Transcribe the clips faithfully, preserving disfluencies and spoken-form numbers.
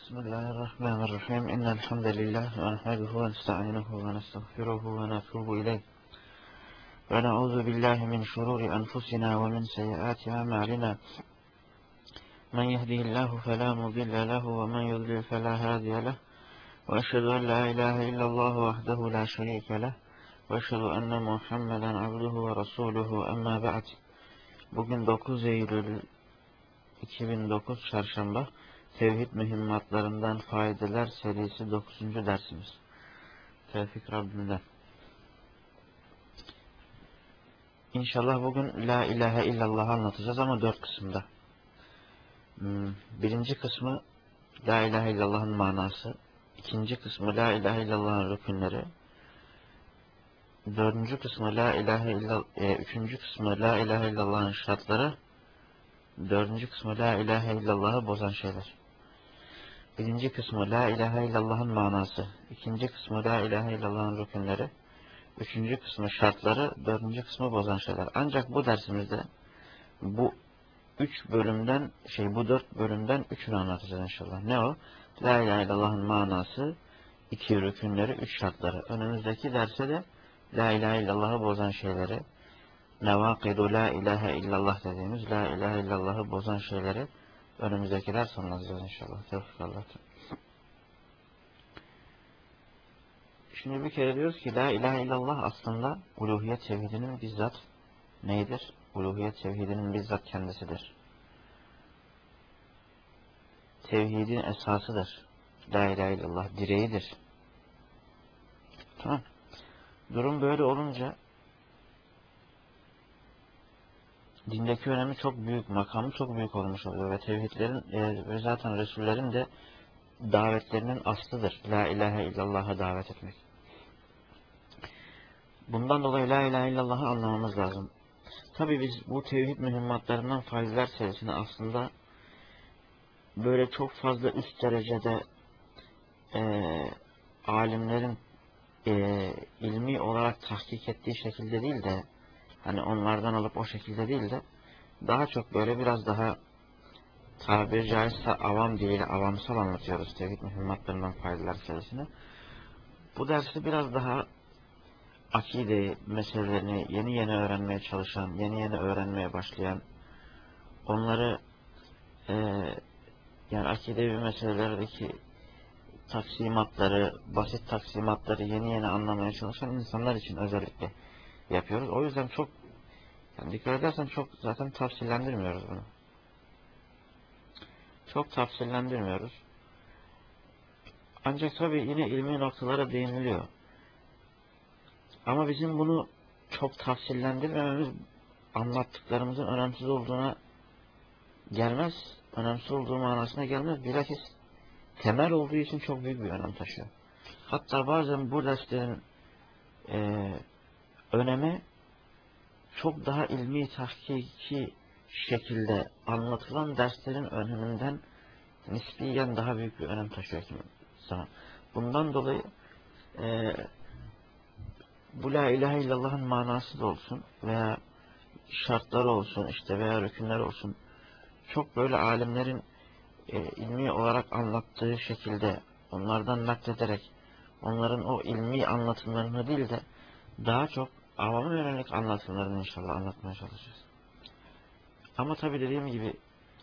Bismillahirrahmanirrahim. İnnel hamdelellahi ve nahmeduhu ve nestainuhu ve nestağfiruhu ve natubu ileyh. Ve na'udzu billahi min şururi enfusina ve min seyyiati a'malina. Men yehdihillahu fela mudille lehu ve men yudlil fela hadiye leh. Ve eşhedü en la ilahe illallah vahdehu la şerike leh. Ve eşhedü enne Muhammeden abduhu ve resuluhu emma ba'd. Bugün dokuz Eylül iki bin dokuz Çarşamba. Tevhid mühimmatlarından faydeler serisi dokuzuncu dersimiz. Tevfik Rabbimden. İnşallah bugün La ilahe illallah'ı anlatacağız ama dört kısımda. Birinci kısmı La ilahe illallah'ın manası. İkinci kısmı La ilahe illallah'ın rükünleri. Dördüncü kısmı La ilahe illallah, e, üçüncü kısmı La ilahe illallah'ın şartları. Dördüncü kısmı La ilahe illallah'ı bozan şeyler. Birinci kısmı La ilahe illallah'ın manası. İkinci kısmı La ilahe illallah'ın rükünleri. Üçüncü kısmı şartları. Dördüncü kısmı bozan şeyler. Ancak bu dersimizde bu üç bölümden, şey bu dört bölümden üçünü anlatacağız inşallah. Ne o? La ilahe illallah'ın manası, iki rükünleri, üç şartları. Önümüzdeki derse de La ilahe illallah'ı bozan şeyleri, nevakidu La ilahe illallah dediğimiz La ilahe illallah'ı bozan şeyleri önümüzdeki ders anlatacağız inşallah. Tevfik Allah'tan. Şimdi bir kere diyoruz ki La ilahe illallah aslında uluhiyet tevhidinin bizzat neydir? Uluhiyet tevhidinin bizzat kendisidir. Tevhidin esasıdır. La ilahe illallah direğidir. Tamam. Durum böyle olunca dindeki önemi çok büyük, makamı çok büyük olmuş oluyor ve tevhidlerin e, ve zaten Resullerin de davetlerinin aslıdır. La ilahe illallah'a davet etmek. Bundan dolayı La ilahe illallah'ı anlamamız lazım. Tabi biz bu tevhid mühimmatlarından faydeler serisini aslında böyle çok fazla üst derecede e, alimlerin e, ilmi olarak tahkik ettiği şekilde değil de hani onlardan alıp o şekilde değil de daha çok böyle biraz daha tabiri caizse avam değil, avamsal anlatıyoruz tevhid mühimmatlarından faydeler serisini. Bu dersi biraz daha akide meselelerini yeni yeni öğrenmeye çalışan, yeni yeni öğrenmeye başlayan, onları e, yani akidevi meselelerdeki taksimatları, basit taksimatları yeni yeni anlamaya çalışan insanlar için özellikle yapıyoruz. O yüzden çok, yani dikkat edersen çok zaten tafsillendirmiyoruz bunu. Çok tafsillendirmiyoruz. Ancak tabii yine ilmi noktalara değiniliyor. Ama bizim bunu çok tafsillendirmememiz anlattıklarımızın önemsiz olduğuna gelmez. Önemsiz olduğu manasına gelmez. Bilakis temel olduğu için çok büyük bir önem taşıyor. Hatta bazen bu derslerin e, önemi çok daha ilmi tahkiki şekilde anlatılan derslerin öneminden nisbiyen daha büyük bir önem taşıyor kimi zaman. Bundan dolayı e, bu La ilahe illallah'ın manası da olsun veya şartları olsun işte veya rükünler olsun çok böyle alimlerin e, ilmi olarak anlattığı şekilde onlardan naklederek onların o ilmi anlatımlarını değil de daha çok avama yönelik anlatımlarını inşallah anlatmaya çalışacağız. Ama tabi dediğim gibi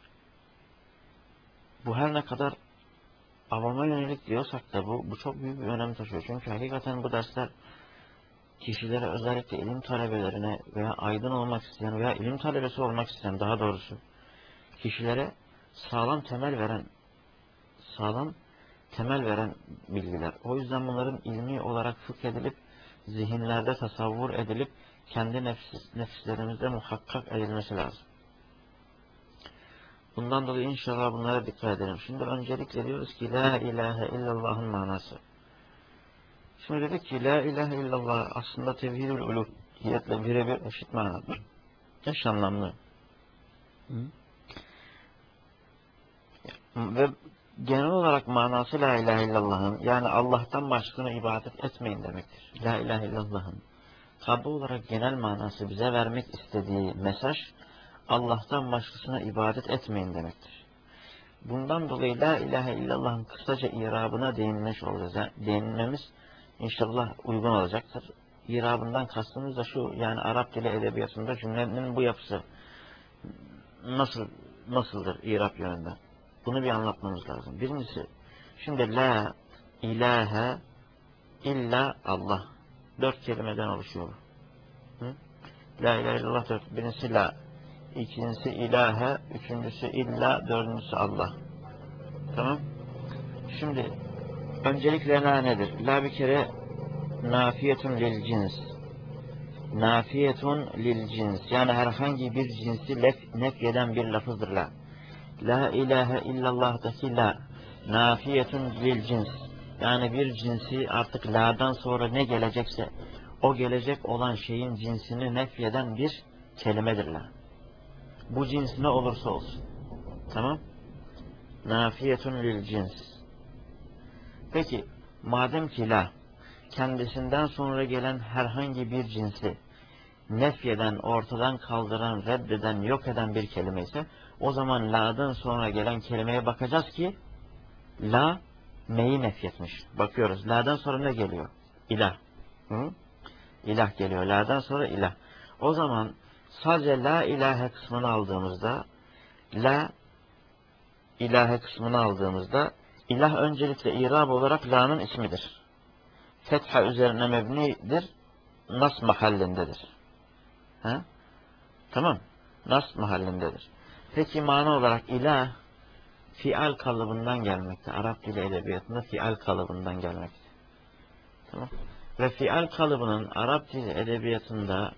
bu her ne kadar avama yönelik diyorsak da bu, bu çok büyük bir önem taşıyor. Çünkü hakikaten bu dersler kişilere özellikle ilim talebelerine veya aydın olmak isteyen veya ilim talebesi olmak isteyen daha doğrusu kişilere sağlam temel veren sağlam temel veren bilgiler. O yüzden bunların ilmi olarak fıkhedilip zihinlerde tasavvur edilip kendi nefis, nefislerimizde muhakkak edilmesi lazım. Bundan dolayı inşallah bunlara dikkat edelim. Şimdi öncelikle diyoruz ki La ilahe illallah'ın manası. Şimdi dedik ki La ilahe illallah aslında tevhid-ül uluhiyetle birebir eşit manadır. Eş anlamlı. Hı? Ve genel olarak manası La ilahe illallah'ın yani Allah'tan başkasına ibadet etmeyin demektir. La ilahe illallah'ın tabi olarak genel manası bize vermek istediği mesaj Allah'tan başkasına ibadet etmeyin demektir. Bundan dolayı la ilahe illallah'ın kısaca irabına değinmiş olacağız. Değinmemiz inşallah uygun olacaktır. İrabından kastımız da şu, yani Arap dili edebiyatında cümlenin bu yapısı nasıl nasıldır irab yönünden? Bunu bir anlatmamız lazım. Birincisi, şimdi la ilahe illa Allah. Dört kelimeden oluşuyor. Hı? La ilahe illallah dört. Birincisi la, ikincisi ilahe, üçüncüsü illa, dördüncüsü Allah. Tamam. Şimdi öncelikle la nedir? La bir kere nafiyetun lil cins. Nafiyetun lil cins. Yani herhangi bir cinsi lef, nefyeden bir lafızdır la. La ilahe illallah'taki la nafiyetun lil cins. Yani bir cinsi artık la'dan sonra ne gelecekse o gelecek olan şeyin cinsini nefyeden bir kelimedir la. Bu cins ne olursa olsun. Tamam? Nafiyetun lil cins. Peki madem ki la kendisinden sonra gelen herhangi bir cinsi nefyeden, ortadan kaldıran, reddeden, yok eden bir kelime ise o zaman la'dan sonra gelen kelimeye bakacağız ki la neyi nefyetmiş? Bakıyoruz. La'dan sonra ne geliyor? İlah. Hı? İlah geliyor. La'dan sonra ilah. O zaman sadece la ilahe kısmını aldığımızda la ilahe kısmını aldığımızda ilah öncelikle irab olarak la'nın ismidir. Fetha üzerine mebnidir. Nas mahallindedir. Ha? Tamam. Nas mahallindedir. Peki mana olarak ilah fial kalıbından gelmekte. Arap dili edebiyatında fial kalıbından gelmekte. Tamam. Ve fial kalıbının Arap dili edebiyatında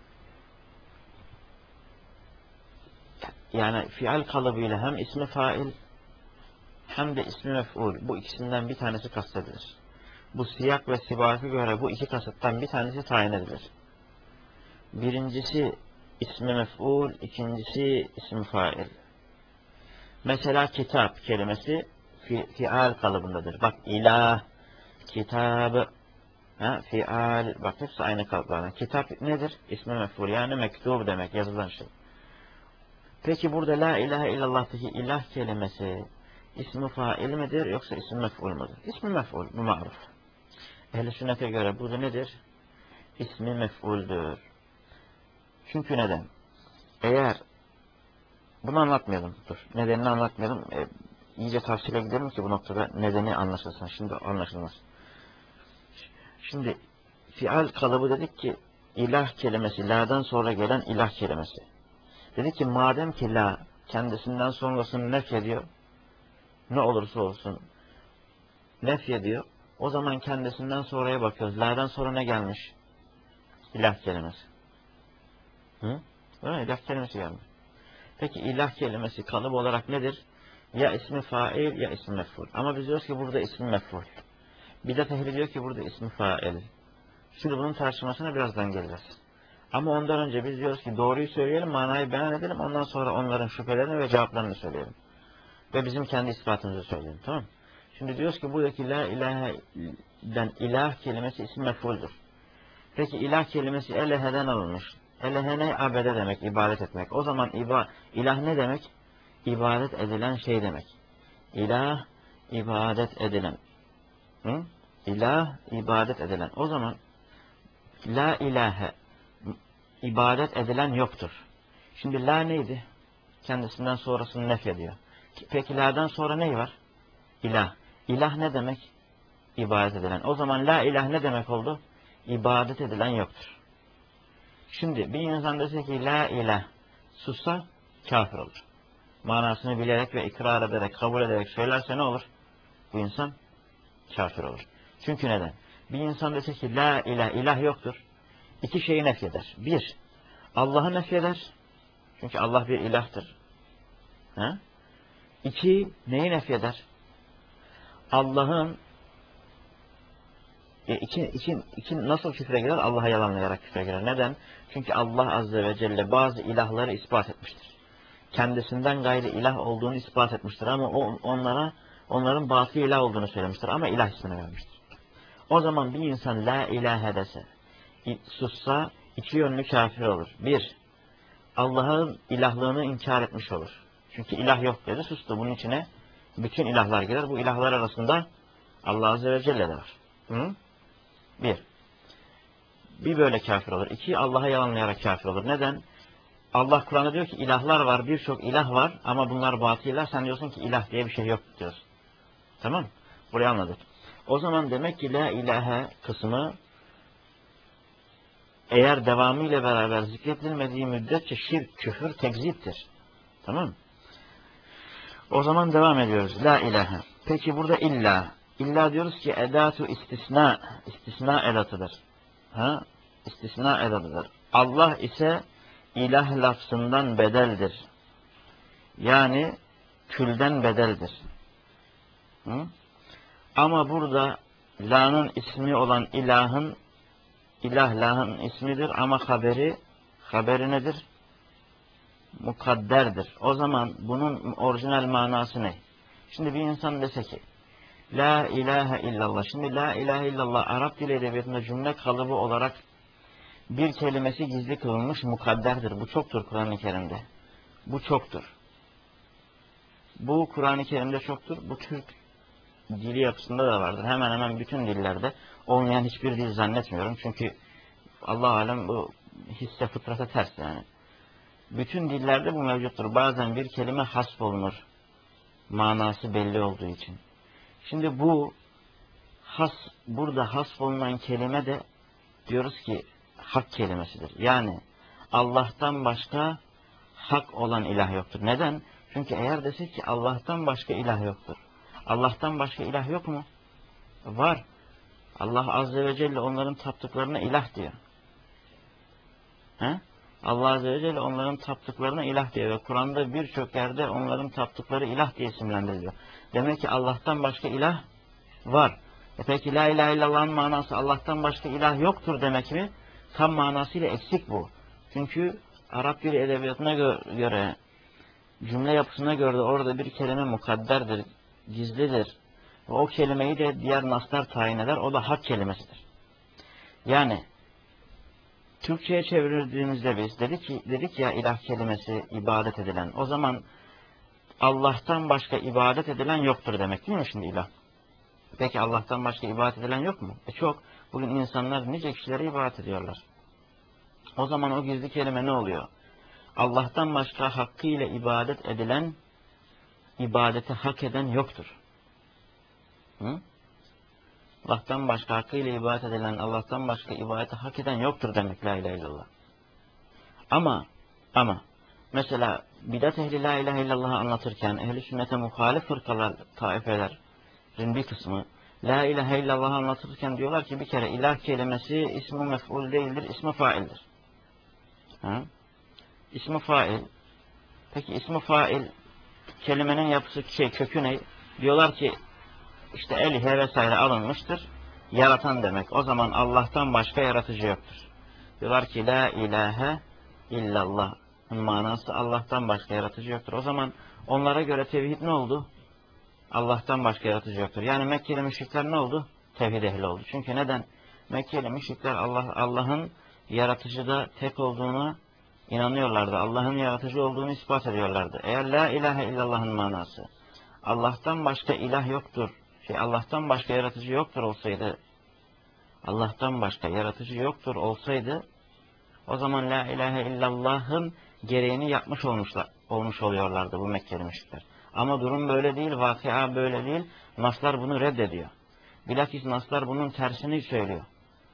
yani fial kalıbıyla hem ismi fail hem de ismi mef'ul, bu ikisinden bir tanesi kastedilir. Bu siyak ve sibaka göre bu iki kasıttan bir tanesi tayin edilir. Birincisi ismi mef'ul, ikincisi ismi fail. Mesela kitap kelimesi fi, fial kalıbındadır. Bak ilah, kitabı, ha, fial, bak hepsi aynı kalıplardan. Kitap nedir? İsmi mef'ul, yani mektub demek, yazılan şey. Peki burada la ilahe illallah'taki ilah kelimesi ismi fail midir yoksa ismi mef'ul mudur? İsmi mef'ul, bu maruf. Ehl-i sünnete göre bu da nedir? İsmi mef'uldür. Çünkü neden? Eğer bunu anlatmayalım, dur. Nedenini anlatmayalım. E, iyice tafsile gidelim ki bu noktada nedeni anlaşılsın. Şimdi anlaşılmaz. Şimdi fial kalıbı dedik ki ilah kelimesi, la'dan sonra gelen ilah kelimesi. Dedik ki madem ki la kendisinden sonrasını nefyediyor, ne olursa olsun nefyediyor, o zaman kendisinden sonraya bakıyoruz. La'dan sonra ne gelmiş? İlah kelimesi. Hı? Öyle mi? İlah kelimesi gelmiş. Peki ilah kelimesi kalıp olarak nedir? Ya ismi fail ya ismi mef'ul. Ama biz diyoruz ki burada ismi mef'ul. Bidat ehli diyor ki burada ismi fail. Şimdi bunun tartışmasına birazdan geleceğiz. Ama ondan önce biz diyoruz ki doğruyu söyleyelim, manayı beyan edelim. Ondan sonra onların şüphelerini ve cevaplarını söyleyelim. Ve bizim kendi ispatımızı söyleyelim. Tamam mı? Şimdi diyoruz ki buradaki la ilahe'den ilah kelimesi ismi mef'uldür. Peki ilah kelimesi eleheden alınmış. Elehe ne? Abede demek, ibadet etmek. O zaman iba, ilah ne demek? İbadet edilen şey demek. İlah, ibadet edilen. Hı? İlah, ibadet edilen. O zaman la ilahe, ibadet edilen yoktur. Şimdi la neydi? Kendisinden sonrasını nefyediyor. Peki la'dan sonra ne var? İlah. İlah ne demek? İbadet edilen. O zaman la ilah ne demek oldu? İbadet edilen yoktur. Şimdi bir insan dese ki la ilah sussa kafir olur. Manasını bilerek ve ikrar ederek, kabul ederek söylerse ne olur? Bu insan kafir olur. Çünkü neden? Bir insan dese ki la ilah, ilah yoktur. İki şeyi nefyeder. Bir, Allah'ı nefyeder. Çünkü Allah bir ilahtır. Ha? İki, neyi nefyeder? Allah'ın E, iki, iki, iki nasıl küfre girer? Allah'a yalanlayarak küfre girer. Neden? Çünkü Allah Azze ve Celle bazı ilahları ispat etmiştir. Kendisinden gayri ilah olduğunu ispat etmiştir. Ama o, onlara onların batıl ilah olduğunu söylemiştir. Ama ilah ismini vermiştir. O zaman bir insan la ilahe dese, sussa iki yönlü kafir olur. Bir, Allah'ın ilahlığını inkar etmiş olur. Çünkü ilah yok dedi, sustu. Bunun içine bütün ilahlar girer. Bu ilahlar arasında Allah Azze ve Celle de var. Hı? Bir. Bir böyle kafir olur. İki, Allah'a yalanlayarak kafir olur. Neden? Allah Kur'an'da diyor ki ilahlar var, birçok ilah var ama bunlar batıller. Sen diyorsun ki ilah diye bir şey yok diyorsun. Tamam. Burayı anladık. O zaman demek ki la ilahe kısmı eğer devamıyla beraber zikredilmediği müddetçe şirk, küfür, tekziptir. Tamam. O zaman devam ediyoruz. La ilahe. Peki burada illa. İlla diyoruz ki edatu istisna. İstisna edatıdır. Ha? İstisna edatıdır. Allah ise ilah lafzından bedeldir. Yani külden bedeldir. Hı? Ama burada la'nın ismi olan ilahın ilah lahın ismidir ama haberi haberi nedir? Mukadderdir. O zaman bunun orijinal manası ne? Şimdi bir insan dese ki la ilahe illallah. Şimdi la ilahe illallah Arap dili edebiyatında cümle kalıbı olarak bir kelimesi gizli kılınmış mukadderdir. Bu çoktur Kur'an-ı Kerim'de. Bu çoktur. Bu Kur'an-ı Kerim'de çoktur. Bu Türk dili yapısında da vardır. Hemen hemen bütün dillerde olmayan hiçbir dil zannetmiyorum. Çünkü Allah alem bu hisse fıtrata ters yani. Bütün dillerde bu mevcuttur. Bazen bir kelime hasf olunur. Manası belli olduğu için. Şimdi bu has, burada hasf olunan kelime de diyoruz ki hak kelimesidir. Yani Allah'tan başka hak olan ilah yoktur. Neden? Çünkü eğer desek ki Allah'tan başka ilah yoktur. Allah'tan başka ilah yok mu? Var. Allah Azze ve Celle onların taptıklarına ilah diyor. He? Allah Azze ve Celle onların taptıklarına ilah diyor. Ve Kur'an'da birçok yerde onların taptıkları ilah diye isimlendiriliyor. Demek ki Allah'tan başka ilah var. E peki la ilahe illallah'ın manası Allah'tan başka ilah yoktur demek mi? Tam manasıyla eksik bu. Çünkü Arap dili edebiyatına göre, cümle yapısına göre de orada bir kelime mukadderdir, gizlidir. Ve o kelimeyi de diğer naslar tayin eder. O da hak kelimesidir. Yani Türkçe'ye çevirdiğimizde biz dedik ki dedik ya ilah kelimesi ibadet edilen. O zaman Allah'tan başka ibadet edilen yoktur demek değil mi şimdi ilah? Peki Allah'tan başka ibadet edilen yok mu? E çok. Bugün insanlar nice kişilere ibadet ediyorlar. O zaman o gizli kelime ne oluyor? Allah'tan başka hakkıyla ibadet edilen, ibadeti hak eden yoktur. Hı? Allah'tan başka hakkıyla ibadet edilen, Allah'tan başka ibadeti hak eden yoktur demek la ilahe illallah. Ama, ama, mesela bidat ehli la ilahe illallah'ı anlatırken, ehli sünnete muhalif fırkalar, taifelerin bir kısmı, la ilahe illallah'ı anlatırken diyorlar ki bir kere ilah kelimesi ismi mef'ul değildir, ismi faildir. Ha? İsmi fail. Peki ismi fail kelimenin yapısı şey kökü ne? Diyorlar ki işte elihe vesaire alınmıştır. Yaratan demek. O zaman Allah'tan başka yaratıcı yoktur. Diyorlar ki la ilahe illallah. Manası Allah'tan başka yaratıcı yoktur. O zaman onlara göre tevhid ne oldu? Allah'tan başka yaratıcı yoktur. Yani Mekkeli müşrikler ne oldu? Tevhid ehli oldu. Çünkü neden? Mekkeli müşrikler Allah Allah'ın yaratıcıda tek olduğunu inanıyorlardı. Allah'ın yaratıcı olduğunu ispat ediyorlardı. Eğer la ilahe illallah'ın manası Allah'tan başka ilah yoktur, şey Allah'tan başka yaratıcı yoktur olsaydı, Allah'tan başka yaratıcı yoktur olsaydı, o zaman la ilahe illallah'ın gereğini yapmış olmuşlar, olmuş oluyorlardı bu Mekkeli müşrikler. Ama durum böyle değil, vakıa böyle değil. Naslar bunu reddediyor. Bilakis naslar bunun tersini söylüyor.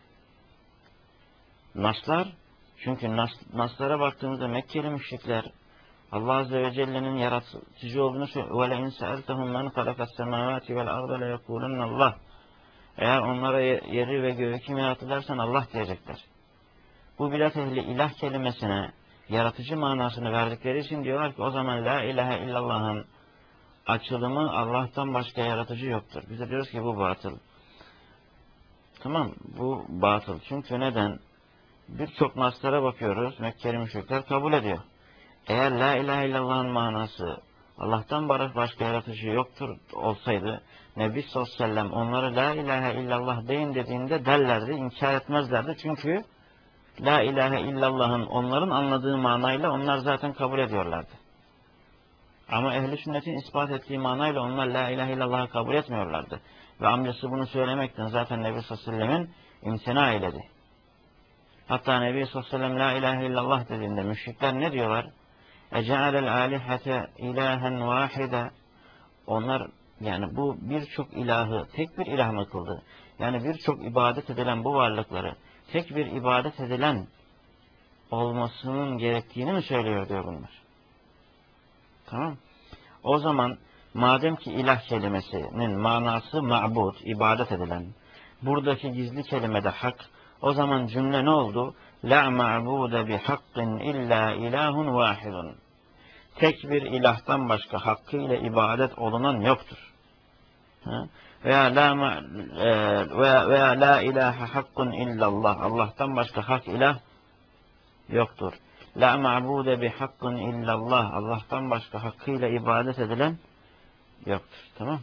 Naslar, çünkü nas, naslara baktığımızda Mekkeli müşrikler Allah Azze ve Celle'nin yaratıcı olduğunu söylüyor. وَلَاِنْ سَأَلْتَهُمْ مَنْ خَلَقَ السَّمَاوَاتِ وَالْاَرْضَ لَيَقُولُنَّ اللّٰهِ Eğer onlara yeri ve göğü kim yarattı dersen Allah diyecekler. Bu bidat ehli ilah kelimesine yaratıcı manasını verdikleri için diyorlar ki o zaman la ilahe illallah'ın açılımı Allah'tan başka yaratıcı yoktur. Biz de diyoruz ki bu batıl. Tamam, bu batıl. Çünkü neden? Birçok naslara bakıyoruz. Mekkeli müşrikler kabul ediyor. Eğer la ilahe illallah'ın manası Allah'tan başka yaratıcı yoktur olsaydı Nebi sallallahu aleyhi ve sellem onlara la ilahe illallah deyin dediğinde derlerdi, inkar etmezlerdi. Çünkü la ilahe illallah'ın onların anladığı manayla onlar zaten kabul ediyorlardı. Ama ehl-i sünnetin ispat ettiği manayla onlar la ilahe illallah'ı kabul etmiyorlardı. Ve amcası bunu söylemekten zaten Nebi sallallahu aleyhi ve sellemin imtina eyledi. Hatta Nebi sallallahu aleyhi ve sellem la ilahe illallah dediğinde müşrikler ne diyorlar? Ece'alel alihate ilahen vahide. Onlar yani bu birçok ilahı tek bir ilah mı kıldı? Yani birçok ibadet edilen bu varlıkları tek bir ibadet edilen olmasının gerektiğini mi söylüyor diyor bunlar. Tamam. O zaman madem ki ilah kelimesinin manası ma'bud, ibadet edilen, buradaki gizli kelimede hak, o zaman cümle ne oldu? La ma'bude bi hakkin illa ilahun vahidun. Tek bir ilahtan başka hakkıyla ibadet olunan yoktur. Ha? Veya la ma, e, veya, veya la ilahe hakkun illallah. Allah'tan başka hak ilah yoktur. La ma'bude bi hakkun illallah. Allah'tan başka hakkıyla ibadet edilen yoktur. Tamam.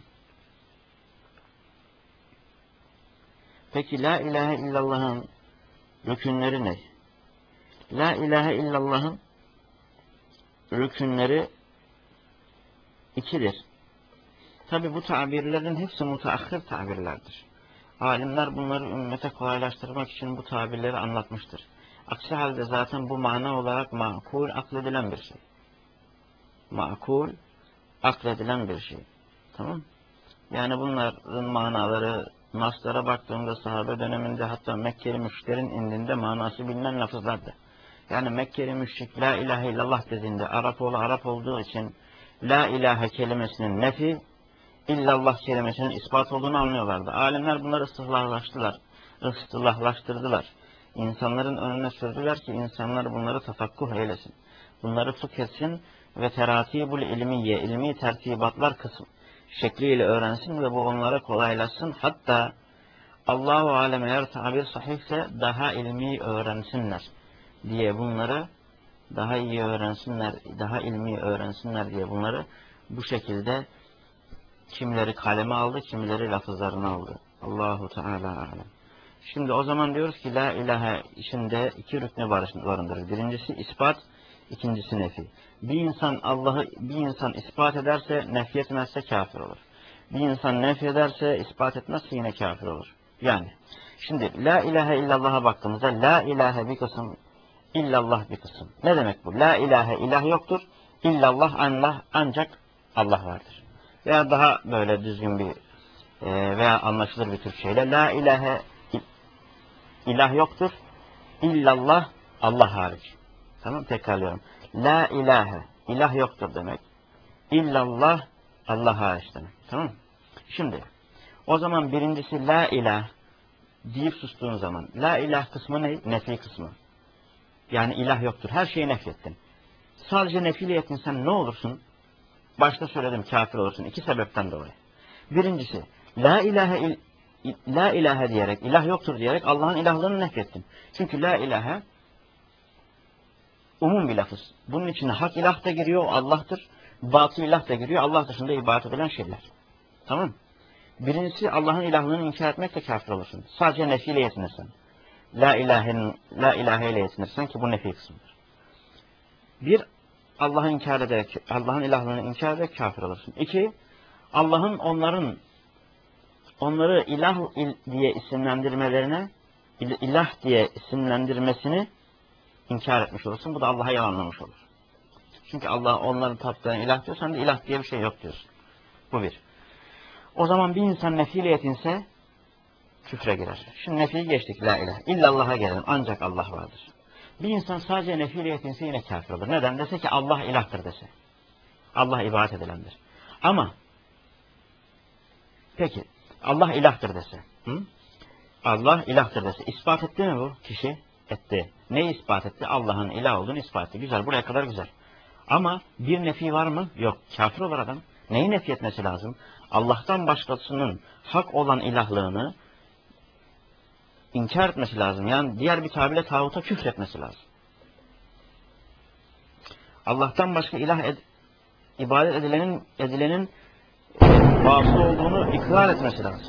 Peki la ilahe illallah'ın rükünleri ne? La ilahe illallah'ın rükünleri ikidir. Tabi bu tabirlerin hepsi mutaahhir tabirlerdir. Alimler bunları ümmete kolaylaştırmak için bu tabirleri anlatmıştır. Aksi halde zaten bu mana olarak makul, akledilen bir şey. Makul, akledilen bir şey. Tamam? Yani bunların manaları naslara baktığımda sahabe döneminde hatta Mekkeli müşriklerin indinde manası bilinen lafızlardı. Yani Mekkeli müşrik la ilahe illallah dediğinde Arap oğlu Arap olduğu için la ilahe kelimesinin nefi, illallah kelimesinin ispat olduğunu anlıyorlardı. Alimler bunları ıstılahlaştılar, ıstılahlaştırdılar. İnsanların önüne sürdüler ki insanlar bunları tafakkuh eylesin. Bunları fıkh etsin ve teratibul ilmiye, ilmi tertibatlar kısmı şekliyle öğrensin ve bu onlara kolaylaşsın. Hatta Allahu alem eğer tabir sahihse daha ilmi öğrensinler diye bunları daha iyi öğrensinler, daha ilmi öğrensinler diye bunları bu şekilde kimileri kaleme aldı, kimileri lafızlarını aldı. Allahu Teala alem. Şimdi o zaman diyoruz ki la ilahe içinde iki rükne barındırır. Birincisi ispat, ikincisi nefi. Bir insan Allah'ı bir insan ispat ederse, nefy etmezse kafir olur. Bir insan nefy ederse, ispat etmezse yine kafir olur. Yani şimdi la ilahe illallah'a baktığımızda la ilahe bir kısım, illallah bir kısım. Ne demek bu? La ilahe ilah yoktur. İllallah Allah ancak Allah vardır. Veya daha böyle düzgün bir e, veya anlaşılır bir Türkçeyle la ilahe ilah yoktur. İllallah Allah hariç. Tamam, tekrarlıyorum. La ilahe ilah yoktur demek. İllallah Allah hariç demek. Tamam. Şimdi o zaman birincisi la ilah deyip sustuğun zaman la ilah kısmı ne? Nefi kısmı. Yani ilah yoktur. Her şeyi nefrettin. Sadece nefiyle yetinsen ne olursun? Başta söyledim, kafir olursun. İki sebepten dolayı. Birincisi la ilahe il, la ilahe diyerek, ilah yoktur diyerek Allah'ın ilahlığını nefrettin. Çünkü la ilahe umum bir lafız. Bunun içine hak ilah da giriyor, Allah'tır. Batıl ilah da giriyor, Allah dışında ibadet edilen şeyler. Tamam. Birincisi Allah'ın ilahlığını inkar etmekle kafir olursun. Sadece nefiyle yetinirsen. La ilahe'nin la ilahe ile yetinirsen ki bu nefi kısmıdır. Bir, Allah'ı inkar ederek, Allah'ın ilahlığını inkar ederek kafir olursun. İki, Allah'ın onların onları ilah diye isimlendirmelerine, ilah diye isimlendirmesini inkar etmiş olursun. Bu da Allah'a yalanlamış olur. Çünkü Allah onların taptığına ilah diyor, sen de ilah diye bir şey yok diyorsun. Bu bir. O zaman bir insan nefiyle yetinse küfre girer. Şimdi nefiyi geçtik, la ilah. İllallah'a gelelim. Ancak Allah vardır. Bir insan sadece nefiyle yetinse yine kafir olur. Neden? Dese ki Allah ilahtır dese. Allah ibadet edilendir. Ama peki Allah ilahtır dese. Hı? Allah ilahtır dese. İspat etti mi bu kişi? Etti. Neyi ispat etti? Allah'ın ilah olduğunu ispat etti. Güzel. Buraya kadar güzel. Ama bir nefi var mı? Yok. Kafir olur adam. Neyi nefi etmesi lazım? Allah'tan başkasının hak olan ilahlığını inkar etmesi lazım. Yani diğer bir tabirle tağuta küfretmesi lazım. Allah'tan başka ilah ed ibadet edilenin edilenin vasıl olduğunu ikrar etmesi lazım.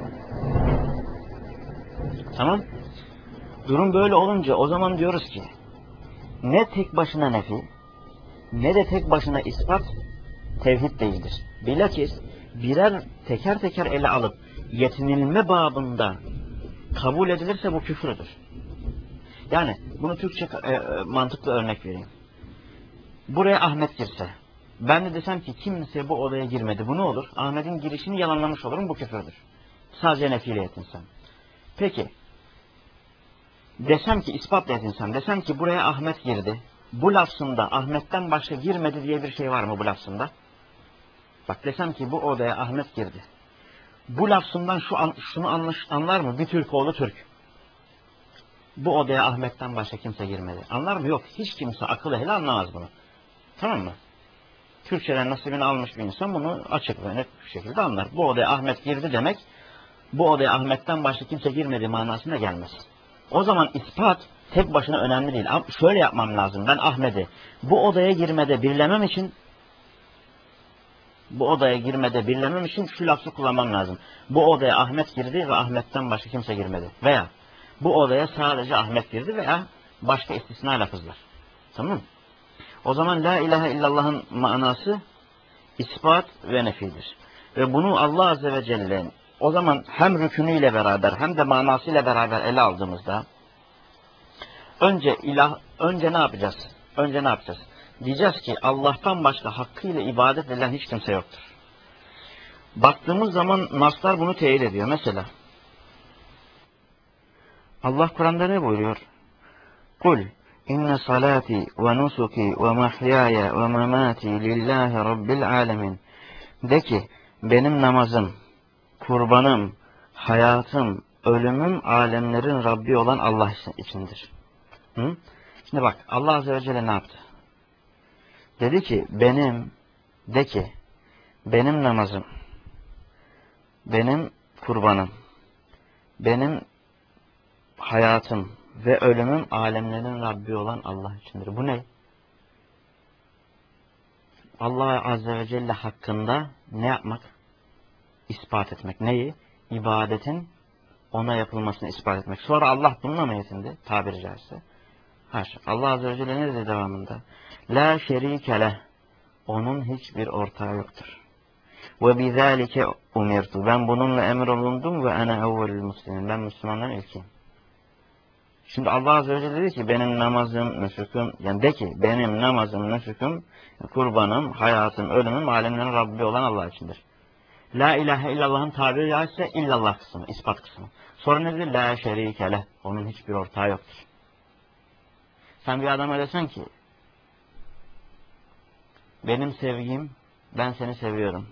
Tamam. Durum böyle olunca o zaman diyoruz ki ne tek başına nefi ne de tek başına ispat tevhid değildir. Bilakis birer teker teker ele alıp yetinilme babında kabul edilirse bu küfürdür. Yani bunu Türkçe e, mantıklı örnek vereyim. Buraya Ahmet girse, ben de desem ki kimse bu odaya girmedi, bu ne olur? Ahmet'in girişini yalanlamış olurum, bu küfürdür. Sadece nefiyle yetinsem. Peki, desem ki ispatla yetinsem, desem ki buraya Ahmet girdi, bu lafzında Ahmet'ten başka girmedi diye bir şey var mı bu lafzında? Bak desem ki bu odaya Ahmet girdi. Bu lafzından şu an, şunu anlaş, anlar mı? Bir Türk oğlu Türk. Bu odaya Ahmet'ten başka kimse girmedi. Anlar mı? Yok. Hiç kimse akıl ehli anlamaz bunu. Tamam mı? Türkçeden nasibini almış bir insan bunu açık ve net bir şekilde anlar. Bu odaya Ahmet girdi demek, bu odaya Ahmet'ten başka kimse girmedi manasına gelmez. O zaman ispat tek başına önemli değil. Ama şöyle yapmam lazım. Ben Ahmet'i bu odaya girmede birlemem için bu odaya girmede birlemem için şu lafzı kullanmam lazım. Bu odaya Ahmet girdi ve Ahmet'ten başka kimse girmedi. Veya bu odaya sadece Ahmet girdi veya başka istisna lafızlar. Tamam mı? O zaman la ilahe illallah'ın manası ispat ve nefidir. Ve bunu Allah Azze ve Celle o zaman hem rükünüyle beraber hem de manasıyla beraber ele aldığımızda önce ilah önce ne yapacağız? Önce ne yapacağız? Diyeceğiz ki Allah'tan başka hakkıyla ibadet edilen hiç kimse yoktur. Baktığımız zaman naslar bunu teyit ediyor. Mesela Allah Kur'an'da ne buyuruyor? Kul inne salati ve nusuki ve mahyaya ve memati lillahi rabbil alemin. De ki benim namazım, kurbanım, hayatım, ölümüm alemlerin Rabbi olan Allah içindir. Hı? Şimdi bak Allah Azze ve Celle ne yaptı? Dedi ki benim, de ki benim namazım, benim kurbanım, benim hayatım ve ölümüm alemlerin Rabbi olan Allah içindir. Bu ne? Allah Azze ve Celle hakkında ne yapmak? İspat etmek. Neyi? İbadetin ona yapılmasını ispat etmek. Sonra Allah bununla mı yetindi? Tabiri caizse. Haşa. Allah Azze ve Celle ne dedi devamında? La şerike leh. Onun hiçbir ortağı yoktur. Ve bizalike umirtu. Ben bununla emrolundum ve ene evvelül muslimin. Ben Müslümanların ilkiyim. Şimdi Allah Azze ve Celle dedi ki benim namazım, nüsukum, yani de ki benim namazım, nüsukum, kurbanım, hayatım, ölümüm, alemlerin Rabbi olan Allah içindir. La ilahe illallah'ın tabiri caizse illallah kısmı, ispat kısmı. Sonra ne dedi? La şerike leh. Onun hiçbir ortağı yoktur. Sen bir adama desen ki benim sevgim, ben seni seviyorum.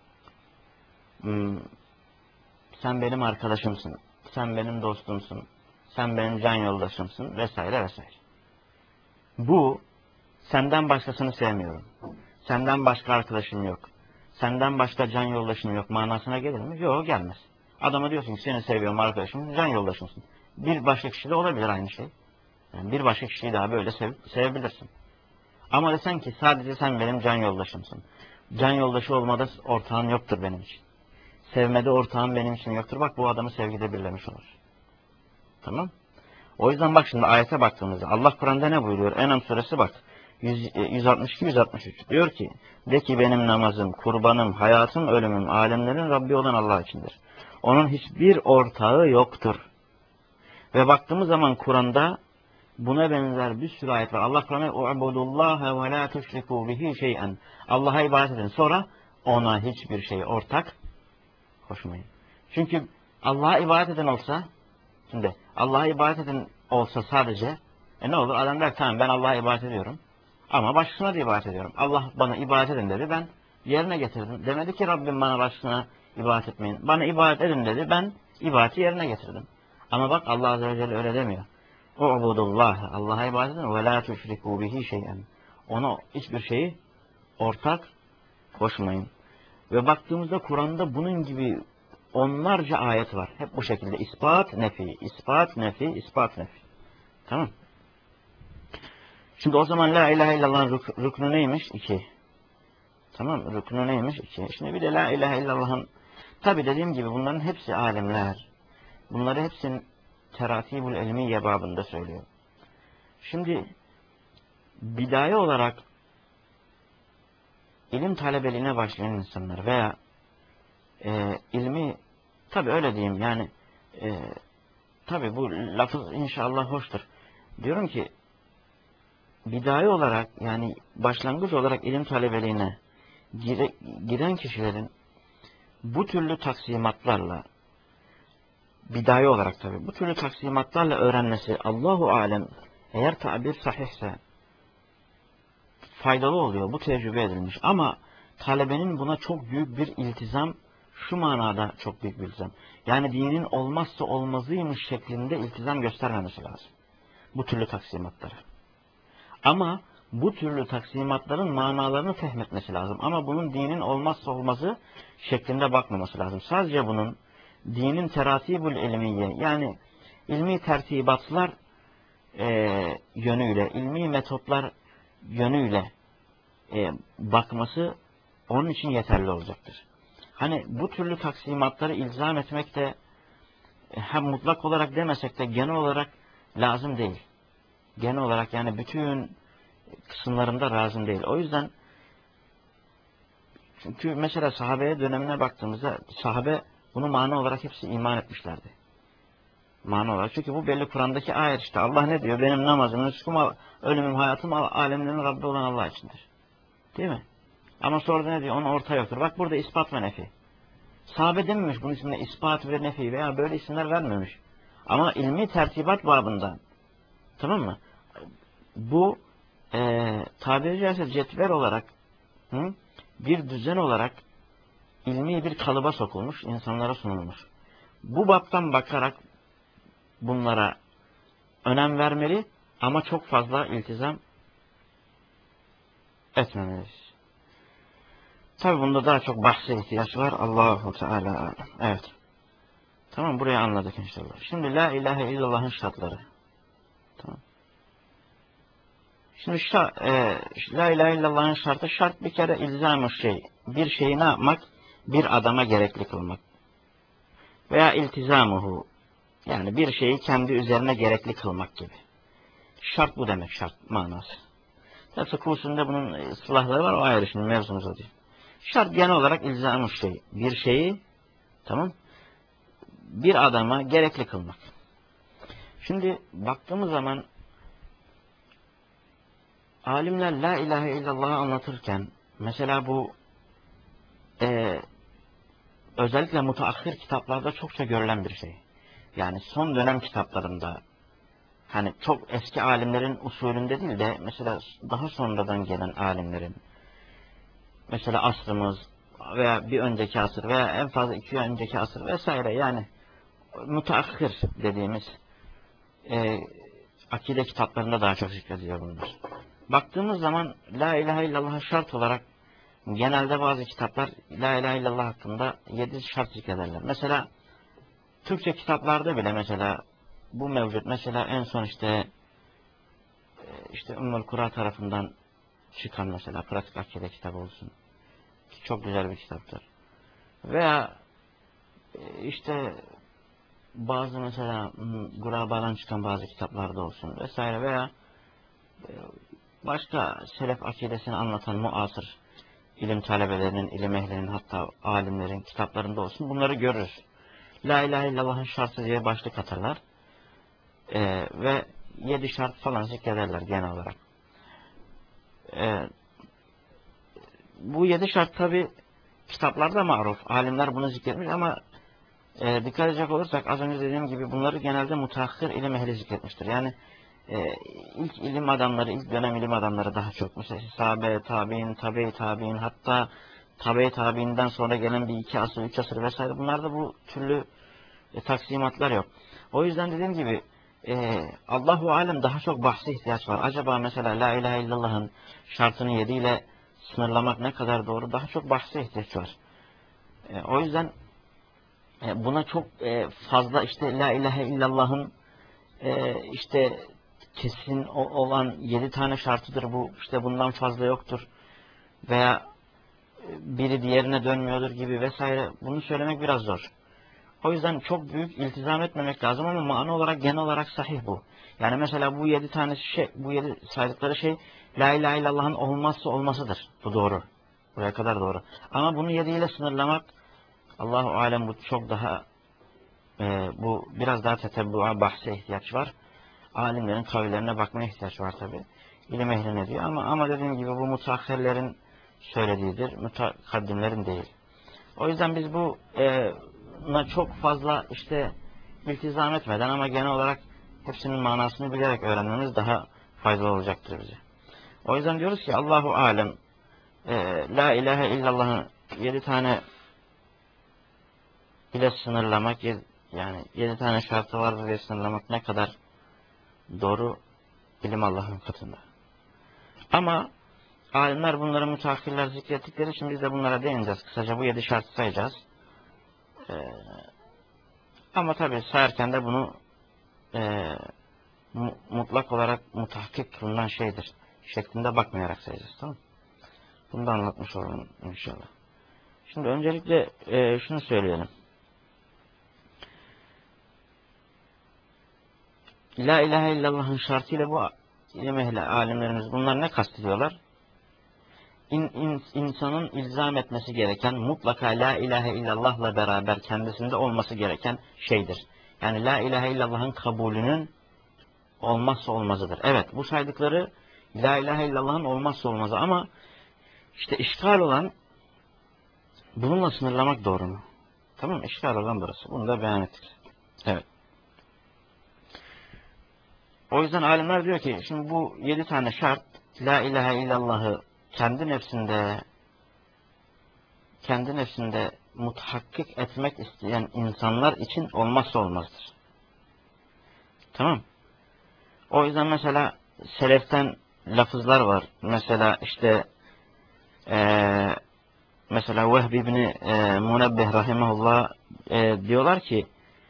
Hmm, sen benim arkadaşımsın. Sen benim dostumsun. Sen benim can yoldaşımsın vesaire vesaire. Bu senden başkasını sevmiyorum. Senden başka arkadaşım yok. Senden başka can yoldaşım yok manasına gelir mi? Yok, gelmez. Adama diyorsun ki seni seviyorum arkadaşım, can yoldaşımsın. Bir başka kişi de olabilir aynı şey. Yani bir başka kişiyi daha böyle sev, sevebilirsin. Ama desen ki sadece sen benim can yoldaşımsın. Can yoldaşı olmada ortağın yoktur benim için. Sevmede ortağım benim için yoktur. Bak bu adamı sevgide birlemiş olur. Tamam. O yüzden bak şimdi ayete baktığımızda Allah Kur'an'da ne buyuruyor? En'am suresi bak. yüz altmış iki yüz altmış üç diyor ki de ki benim namazım, kurbanım, hayatım, ölümüm, alemlerin Rabbi olan Allah içindir. Onun hiçbir ortağı yoktur. Ve baktığımız zaman Kur'an'da buna benzer bir sürü ayet var. Allah Kur'an'da u'budullaha ve la tuşriku bihi şey'en. Allah'a ibadet edin. Sonra ona hiçbir şey ortak koşmayın. Çünkü Allah'a ibadet eden olsa şimdi Allah'a ibadet eden olsa sadece e ne olur? Adam der tamam ben Allah'a ibadet ediyorum. Ama başkasına da ibadet ediyorum. Allah bana ibadet edin dedi. Ben yerine getirdim. Demedi ki Rabbim bana başkasına ibadet etmeyin. Bana ibadet edin dedi. Ben ibadeti yerine getirdim. Ama bak Allah Azze ve Celle öyle demiyor. U'budullah. Allah'a ibadet edin. Ve la tuşriku bihi şey'en. Ona hiçbir şeyi ortak koşmayın. Ve baktığımızda Kur'an'da bunun gibi onlarca ayet var. Hep bu şekilde. İspat, nefi, ispat, nefi, ispat, nefi. Tamam. Şimdi o zaman la ilahe illallah'ın rük rüknü neymiş? İki. Tamam. Rüknü neymiş? İki. Şimdi bir de la ilahe illallah'ın tabi dediğim gibi bunların hepsi alimler. Bunları hepsinin teratibül ilmiye babında söylüyor. Şimdi bidaye olarak ilim talebeliğine başlayan insanlar veya e, ilmi, tabi öyle diyeyim yani, e, tabi bu lafız inşallah hoştur. Diyorum ki bidai olarak, yani başlangıç olarak ilim talebeliğine gire, giren kişilerin bu türlü taksimatlarla, bidai olarak tabi bu türlü taksimatlarla öğrenmesi, Allahu alem, eğer tabir sahihse faydalı oluyor. Bu tecrübe edilmiş. Ama talebenin buna çok büyük bir iltizam, şu manada çok büyük bir iltizam, yani dinin olmazsa olmazıymış şeklinde iltizam göstermemesi lazım bu türlü taksimatlara. Ama bu türlü taksimatların manalarını fehmetmesi lazım. Ama bunun dinin olmazsa olmazı şeklinde bakmaması lazım. Sadece bunun dinin teratibül ilmiye, yani ilmi tertibatlar e, yönüyle, ilmi metotlar yönüyle e, bakması onun için yeterli olacaktır. Hani bu türlü taksimatları ilzam etmek de hem mutlak olarak demesek de genel olarak lazım değil. Genel olarak yani bütün kısımlarında lazım değil. O yüzden, çünkü mesela sahabeye dönemine baktığımızda sahabe bunu mana olarak hepsi iman etmişlerdi. Mana olarak. Çünkü bu belli, Kur'an'daki ayet işte. Allah ne diyor? Benim namazım, rızkım, ölümüm, hayatım alemlerin Rabbi olan Allah içindir. Değil mi? Ama sonra da ne diyor? Onun orta yoktur. Bak burada ispat ve nefi. Sahabe dememiş bunun ismine ispat ve nefi veya böyle isimler vermemiş. Ama ilmi tertibat babından, tamam mı? Bu e, tabiri caizse cetvel olarak, hı, bir düzen olarak ilmi bir kalıba sokulmuş, insanlara sunulmuş. Bu baptan bakarak bunlara önem vermeli ama çok fazla iltizam etmemeliyiz. Tabi bunda daha çok bahse ihtiyaç var. Allahu Teala. Evet. Tamam, burayı anladık inşallah. Şimdi la ilahe illallah'ın şartları. Tamam. Şimdi şart, e, la ilahe illallah'ın şartı, şart bir kere ilzam-ı şey. Bir şeyi ne yapmak? Bir adama gerekli kılmak. Veya iltizamuhu. Yani bir şeyi kendi üzerine gerekli kılmak gibi. Şart bu demek, şart manası. Fıkıh usulünde bunun silahları var, o ayrı, şimdi mevzumuz o değil. Şart genel olarak ilzam-ı şey. Bir şeyi, tamam, bir adama gerekli kılmak. Şimdi baktığımız zaman alimler la ilahe illallah'ı anlatırken mesela bu e, özellikle müteahhir kitaplarda çokça görülen bir şey. Yani son dönem kitaplarında, hani çok eski alimlerin usulünde değil de mesela daha sonradan gelen alimlerin, mesela asrımız veya bir önceki asır veya en fazla iki önceki asır vesaire, yani müteahhir dediğimiz e, akide kitaplarında daha çok zikrediyor bunlar. Baktığımız zaman la ilahe illallah'a şart olarak genelde bazı kitaplar la ilahe illallah hakkında yedi şart zikrederler. Mesela Türkçe kitaplarda bile mesela bu mevcut. Mesela en son işte işte Ümmül Kura tarafından çıkan mesela pratik akide kitabı olsun. Çok güzel bir kitaptır. Veya işte bazı mesela Guraba'dan çıkan bazı kitaplarda olsun vesaire veya başka selef akidesini anlatan muasır ilim talebelerinin, ilim ehlinin, hatta alimlerin kitaplarında olsun bunları görürüz. La ilahe illallah'ın şartı diye başlık atarlar. Ee, ve yedi şart falan zikrederler genel olarak. Ee, bu yedi şart tabi kitaplarda maruf. Alimler bunu zikretmiş ama e, dikkat edecek olursak az önce dediğim gibi bunları genelde mutahhir ilim ehli zikretmiştir. Yani e, ilk ilim adamları, ilk dönem ilim adamları daha çok. Mesela sahabe, tabi'in, tabi tabi'in, hatta tabi tabi'inden sonra gelen bir iki asır, üç asır vesaire, bunlarda bu türlü e, taksimatlar yok. O yüzden dediğim gibi e, Allahu alem daha çok bahse ihtiyaç var. Acaba mesela la ilahe illallah'ın şartını yedi ile sınırlamak ne kadar doğru? Daha çok bahse ihtiyaç var. E, o yüzden e, buna çok e, fazla işte la ilahe illallah'ın e, işte kesin olan yedi tane şartıdır bu, işte bundan fazla yoktur veya biri diğerine dönmüyordur gibi vesaire, bunu söylemek biraz zor. O yüzden çok büyük iltizam etmemek lazım ama mana olarak genel olarak sahih bu. Yani mesela bu yedi tane şey, bu yedi saydıkları şey la ilahe illallah'ın olmazsa olmasıdır. Bu doğru. Buraya kadar doğru. Ama bunu yedi ile sınırlamak, Allahu alem, bu çok daha e, bu biraz daha tetebbua, bahse ihtiyaç var. Alimlerin kavillerine bakmaya ihtiyaç var tabi. İlim ehli ne diyor ama ama dediğim gibi bu mutahhirlerin söylediğidir, mutakaddimlerin değil. O yüzden biz bu e, çok fazla işte iltizam etmeden ama genel olarak hepsinin manasını bilerek öğrenmemiz daha faydalı olacaktır bize. O yüzden diyoruz ki Allahu alem, e, la ilahe illallah'ın yedi tane ile sınırlamak, yani yedi tane şartı var diye sınırlamak ne kadar doğru, ilim Allah'ın katında. Ama alimler bunları müteahhirler zikrettikleri için biz de bunlara değineceğiz. Kısaca bu yedi şartı sayacağız. Ee, ama tabi sayarken de bunu e, mutlak olarak mutahakkik kılınan şeydir şeklinde bakmayarak sayacağız. Tamam. Bunu da anlatmış olalım inşallah. Şimdi öncelikle e, şunu söyleyelim. La ilahe illallah'ın şartıyla bu ilim ehli alimlerimiz bunlar ne kastediyorlar? İn, in, insanın ilzam etmesi gereken, mutlaka la ilahe illallah'la beraber kendisinde olması gereken şeydir. Yani la ilahe illallah'ın kabulünün olmazsa olmazıdır. Evet, bu saydıkları la ilahe illallah'ın olmazsa olmazı ama işte işgal olan bununla sınırlamak doğru mu? Tamam mı? İşgal olan burası. Bunu da beyan ettik. Evet. O yüzden alimler diyor ki şimdi bu yedi tane şart la ilahe illallah'ı kendi nefsinde kendi nefsinde mutahakkik etmek isteyen insanlar için olmazsa olmazdır. Tamam. O yüzden mesela seleften lafızlar var. Mesela işte ee, mesela Vehb ibn e, Munebbih rahimahullah e, diyorlar ki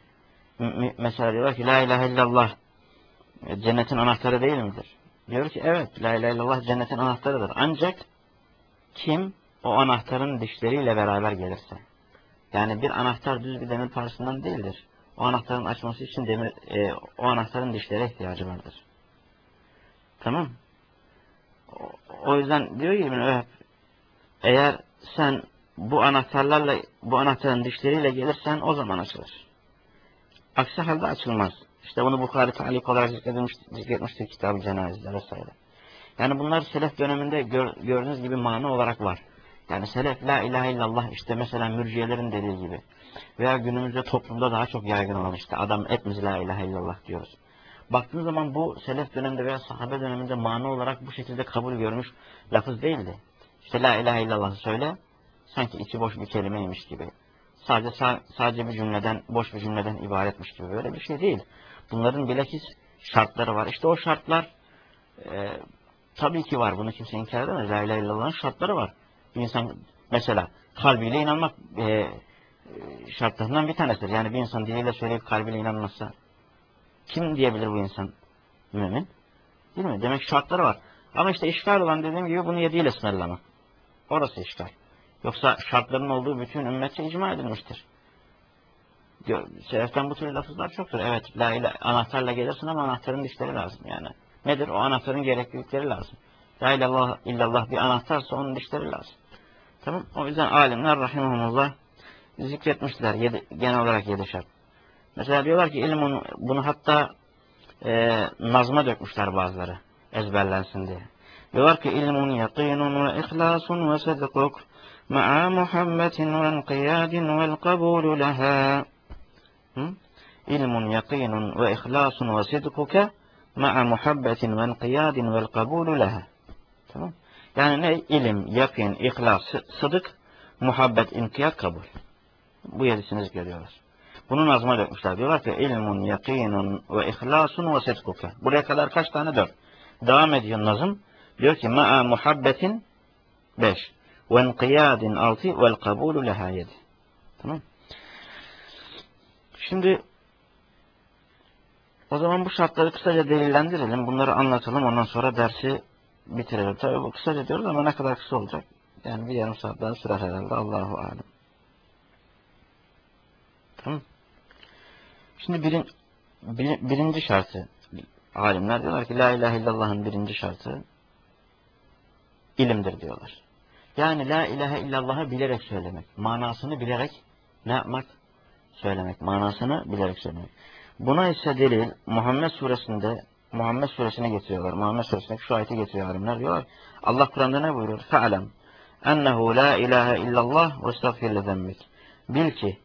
mesela diyorlar ki la ilahe illallah cennetin anahtarı değil midir? Diyor ki evet, la ilahe illallah cennetin anahtarıdır. Ancak kim o anahtarın dişleriyle beraber gelirse. Yani bir anahtar düz bir demir parçasından değildir. O anahtarın açması için demir, e, o anahtarın dişlere ihtiyacı vardır. Tamam. O, o yüzden diyor ki eğer sen bu anahtarlarla, bu anahtarın dişleriyle gelirsen o zaman açılır. Aksi halde açılmaz. İşte bunu Bukhari talik olarak zikretmiştir Kitab-ı Cenazede vesaire. Yani bunlar selef döneminde gör, gördüğünüz gibi mana olarak var. Yani selef la ilahe illallah işte mesela mürciyelerin dediği gibi. Veya günümüzde toplumda daha çok yaygın olan işte adam etmiz la ilahe illallah diyoruz. Baktığınız zaman bu selef döneminde veya sahabe döneminde mana olarak bu şekilde kabul görmüş lafız değildi. İşte la ilahe illallah söyle, sanki içi boş bir kelimeymiş gibi. Sadece sadece bir cümleden, boş bir cümleden ibaretmiş gibi, böyle bir şey değil. Bunların bilakis şartları var. İşte o şartlar e, tabii ki var. Bunu kimse inkar edemez. La ilahe illallah'ın şartları var. Bir insan mesela kalbiyle inanmak e, şartlarından bir tanesidir. Yani bir insan diliyle söyleyip kalbiyle inanmazsa kim diyebilir bu insan mümin? Değil mi? Demek şartları var. Ama işte işgal olan dediğim gibi bunu yediyle sınırlamak. Orası işgal. Yoksa şartların olduğu bütün ümmetçe icma edilmiştir. Seleften bu tür lafızlar çoktur. Evet, la ilahe, anahtarla gelirsin ama anahtarın dişleri lazım yani. Nedir? O anahtarın gereklilikleri lazım. La ilahe illallah bir anahtarsa onun dişleri lazım. Tamam. O yüzden alimler rahimahumullah zikretmişler yedi, genel olarak yedi şart. Mesela diyorlar ki ilim bunu hatta e, nazma dökmüşler bazıları ezberlensin diye. Diyorlar ki ilmun yakinun ve ihlasun ve sedkuk ma'a muhabbetin ve enqiyadin vel kabulu leha. İlmun yakinun ve ihlasun ve sedkuke ma'a muhabbetin ve enqiyadin vel kabulu leha. Tamam. Yani ne? İlim, yakin, ihlas, sıdık, muhabbet, inkiyat, kabul. Bu yedisini zikrediyorlar. Bunu nazma dökmüşler. Diyorlar ki ilmun, yakinun ve ihlasun ve sedkuke. Buraya kadar kaç tane? Dört. Devam ediyor nazım. Diyor ki ma'a muhabbetin beş. Ve enkiyadin altı. Vel kabulu leha yedi. Tamam. Şimdi o zaman bu şartları kısaca delillendirelim. Bunları anlatalım. Ondan sonra dersi bitirelim. Tabii bu kısaca diyoruz ama ne kadar kısa olacak? Yani bir yarım saatten sürer herhalde. Allahu alem. Tamam. Şimdi birin, bir, birinci şartı, alimler diyorlar ki la ilahe illallah'ın birinci şartı ilimdir diyorlar. Yani la ilahe illallah'ı bilerek söylemek. Manasını bilerek ne yapmak? Söylemek. Manasını bilerek söylemek. Buna ise delil Muhammed suresinde Muhammed suresine getiriyorlar. Muhammed suresindeki şu ayeti getiriyor alimler. Diyorlar Allah Kur'an'da ne buyuruyor? Fe'alem ennehu la ilahe illallah ve estağfir li zembik. Bil ki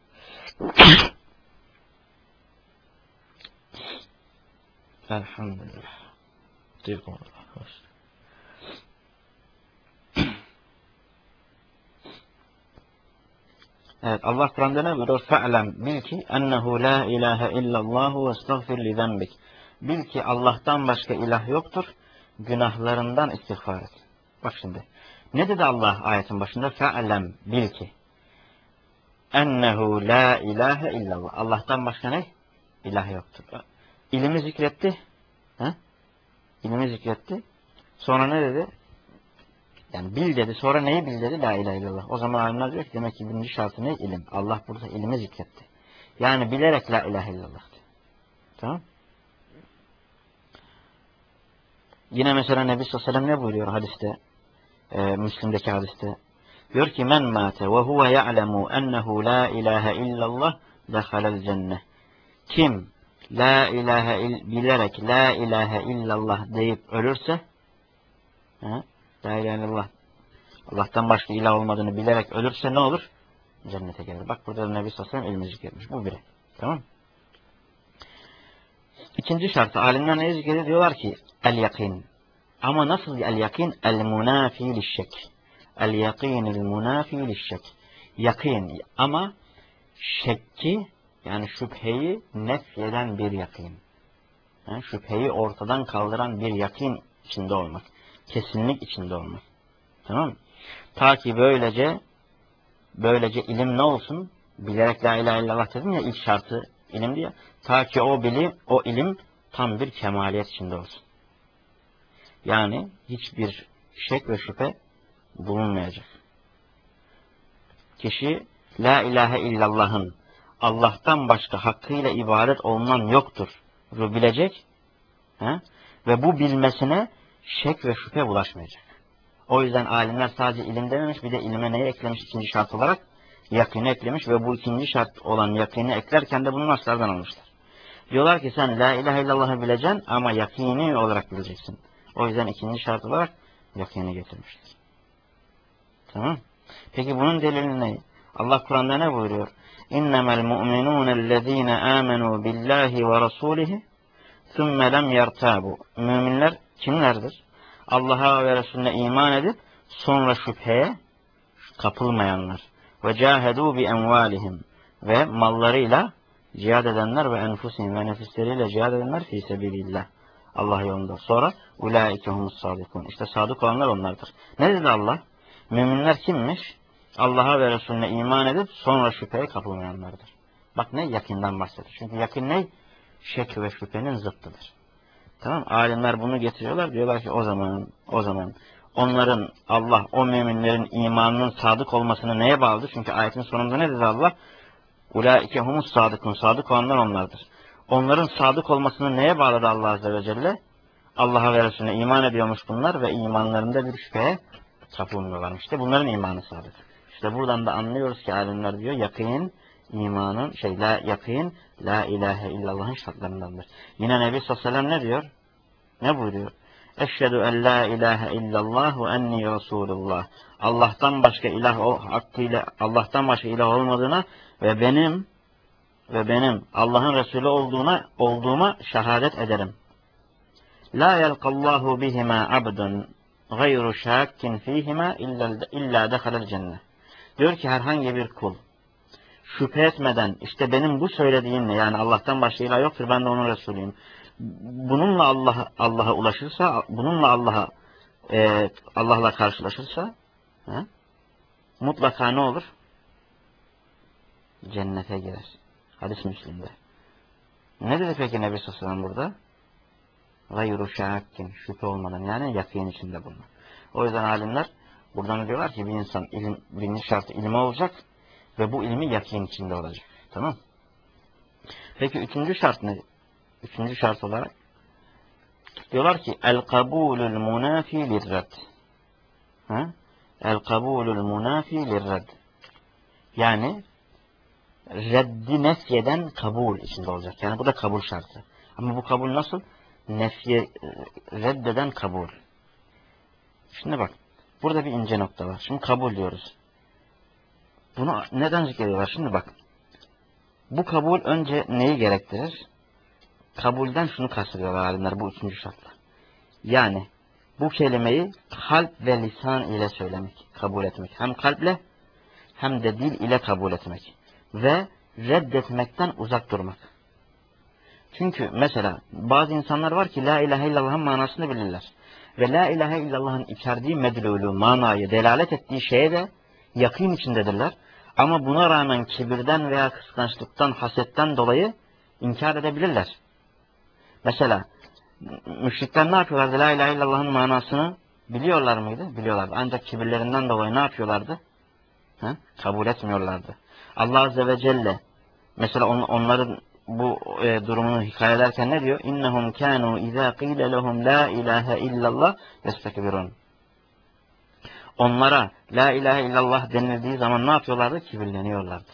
elhamdülillah. Evet, Allah Kur'an'da ne buyuruyor? Fe'lem, bil ki ennehu la ilahe illallahu ve estağfir li zembik. Bil ki Allah'tan başka ilah yoktur. Günahlarından istiğfar et. Bak şimdi. Ne dedi Allah ayetin başında? Fe'lem, bil ki ennehu la ilahe illallah. Allah'tan başka ne? İlah yoktur. İlimi zikretti. He? İlimi zikretti. Sonra ne dedi? Yani bil dedi. Sonra neyi bil dedi? La ilahe illallah. O zaman alimler diyor ki demek ki birinci şartı ne? İlim. Allah burada ilimi zikretti. Yani bilerek la ilahe illallah diyor. Tamam. Yine mesela Nebi sallallahu aleyhi ve sellem ne buyuruyor hadiste? E, Müslim'deki hadiste. Diyor ki men mâte ve huve ya'lemu ennehu la ilahe illallah dehalel cenneh. Kim la ilahe il, bilerek la ilahe illallah deyip ölürse he, la ilahe illallah Allah'tan başka ilah olmadığını bilerek ölürse ne olur? Cennete gelir. Bak burada Nebi sallallahu aleyhi ve sellem ilmi zikretmiş. Bu biri. Tamam. İkinci şartı alimler ne zikrediyor? Diyorlar ki el yakin. Ama nasıl el yakin? El munafi lişşek. El yakinil munafi lişşek. Yakin ama şekki yani şüpheyi nefyeden bir yakin. Yani şüpheyi ortadan kaldıran bir yakin içinde olmak. Kesinlik içinde olmak. Tamam mı? Ta ki böylece böylece ilim ne olsun? Bilerek la ilahe illallah dedim ya ilk şartı ilim diye. Ta ki o bilim, o ilim tam bir kemaliyet içinde olsun. Yani hiçbir şek ve şüphe bulunmayacak. Kişi la ilahe illallah'ın Allah'tan başka hakkıyla ibadet olunan yoktur. Bilecek. He? Ve bu bilmesine şek ve şüphe bulaşmayacak. O yüzden alimler sadece ilim dememiş, bir de ilime neyi eklemiş ikinci şart olarak? Yakini eklemiş ve bu ikinci şart olan yakini eklerken de bunu naslardan almışlar. Diyorlar ki sen la ilahe illallah'ı bileceksin ama yakini olarak bileceksin. O yüzden ikinci şart olarak yakini getirmiştir. Tamam. Peki bunun delili ne? Allah Kur'an'da ne buyuruyor? İnnemel mu'minûnellezîne âmenû billâhi ve rasûlihi thumme lem yertâbu. Müminler kimlerdir? Allah'a ve Resulüne iman edip sonra şüpheye kapılmayanlar. Ve cahedû bi envâlihim. Ve mallarıyla cihad edenler ve enfusihim ve nefisleriyle cihad edenler fî sebilillah. Allah yolunda. Sonra ulaike humus sadikun. İşte sadık olanlar onlardır. Ne dedi Allah? Müminler kimmiş? Allah'a ve Resulüne iman edip sonra şüpheye kapılmayanlardır. Bak ne? Yakinden bahsediyor. Çünkü yakin ne? Şek ve şüphenin zıttıdır. Tamam. Alimler bunu getiriyorlar. Diyorlar ki o zaman o zaman onların Allah o müminlerin imanının sadık olmasını neye bağlıdır? Çünkü ayetin sonunda ne dedi Allah? Ulaike humus sadıkun. Sadık olanlar onlardır. Onların sadık olmasını neye bağladı Allah Azze ve Celle? Allah'a ve Resulüne iman ediyormuş bunlar ve imanlarında bir şüpheye kapılmıyorlarmış. İşte bunların imanı sadık. İşte buradan da anlıyoruz ki alimler diyor yakin imanın şey la yakin la ilahe illallah'ın şartlarındandır. Yine Nebi sallallahu aleyhi ve sellem ne diyor? Ne buyuruyor? Eşhedü en la ilahe illallah ve enni Resulullah. Allah'tan başka ilah o hakkıyla Allah'tan başka ilah olmadığına ve benim ve benim Allah'ın Resulü olduğuna olduğuma şehadet ederim. La yelkallahu bihima abdun gayru şakkin fihima illa illa dehalel cennet. Diyor ki herhangi bir kul şüphe etmeden işte benim bu söylediğimle yani Allah'tan başka ilah yoktur ben de onun Resulüyüm. Bununla Allah Allah'a ulaşırsa, bununla Allah'a e, Allah'la karşılaşırsa he, mutlaka ne olur? Cennete girer. Hadis Müslim'de. Ne dedi peki Nebi sallallahu aleyhi ve sellem burada? Gayru şakkin, şüphe olmadan yani yakin içinde bulunur. O yüzden alimler buradan diyorlar ki bir insan ilim, birinci şartı ilmi olacak ve bu ilmi yakin içinde olacak. Tamam. Peki üçüncü şart ne? Üçüncü şart olarak diyorlar ki el kabulul munafi lirrat. el kabulul munafi lirred. Yani reddi nefyeden kabul içinde olacak. Yani bu da kabul şartı. Ama bu kabul nasıl? Nefye reddeden kabul. Şimdi bak. Burada bir ince nokta var. Şimdi kabul diyoruz. Bunu neden zikrediyorlar? Şimdi bak. Bu kabul önce neyi gerektirir? Kabulden şunu kastediyorlar alimler bu üçüncü şartla. Yani bu kelimeyi kalp ve lisan ile söylemek, kabul etmek. Hem kalple hem de dil ile kabul etmek. Ve reddetmekten uzak durmak. Çünkü mesela bazı insanlar var ki la ilahe illallah'ın manasını bilirler. Ve la ilahe illallah'ın içerdiği medlulü, manayı, delalet ettiği şeye de yakın içindedirler. Ama buna rağmen kibirden veya kıskançlıktan, hasetten dolayı inkar edebilirler. Mesela müşrikler ne yapıyorlardı? La ilahe illallah'ın manasını biliyorlar mıydı? Biliyorlardı. Ancak kibirlerinden dolayı ne yapıyorlardı? Ha? Kabul etmiyorlardı. Allah Azze ve Celle mesela on, onların bu e, durumunu hikaye ederken ne diyor? İnnehum kânû izâ qîle lehum la ilahe illallah yestekbirun. Onlara la ilahe illallah denildiği zaman ne yapıyorlardı? Kibirleniyorlardı.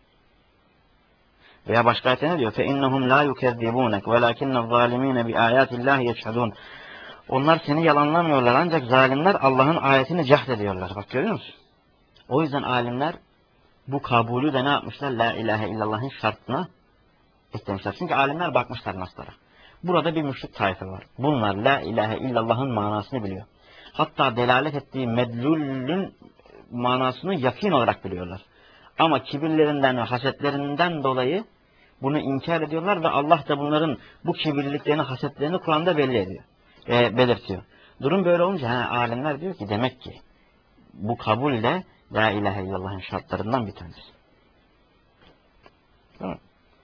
Veya başka ayette ne diyor? فَاِنَّهُمْ لَا يُكَذِّبُونَكَ وَلَكِنَّ الظَّالِم۪ينَ بِآيَاتِ اللّٰهِ يَجْحَدُونَ. Onlar seni yalanlamıyorlar ancak zalimler Allah'ın ayetini cahd ediyorlar. Bak görüyor musun? O yüzden alimler bu kabulü de ne yapmışlar? La ilahe illallah'ın şartına eklemişler. Çünkü alimler bakmışlar naslara. Burada bir müşrik tayfa var. Bunlar la ilahe illallah'ın manasını biliyor. Hatta delalet ettiği medlulün manasını yakın olarak biliyorlar. Ama kibirlerinden ve hasetlerinden dolayı bunu inkar ediyorlar ve Allah da bunların bu kibirliklerini, hasetlerini Kur'an'da belli ediyor. E, belirtiyor. Durum böyle olunca ha, alimler diyor ki demek ki bu kabul de la ilahe illallah'ın şartlarından bir tanesi. Tamam.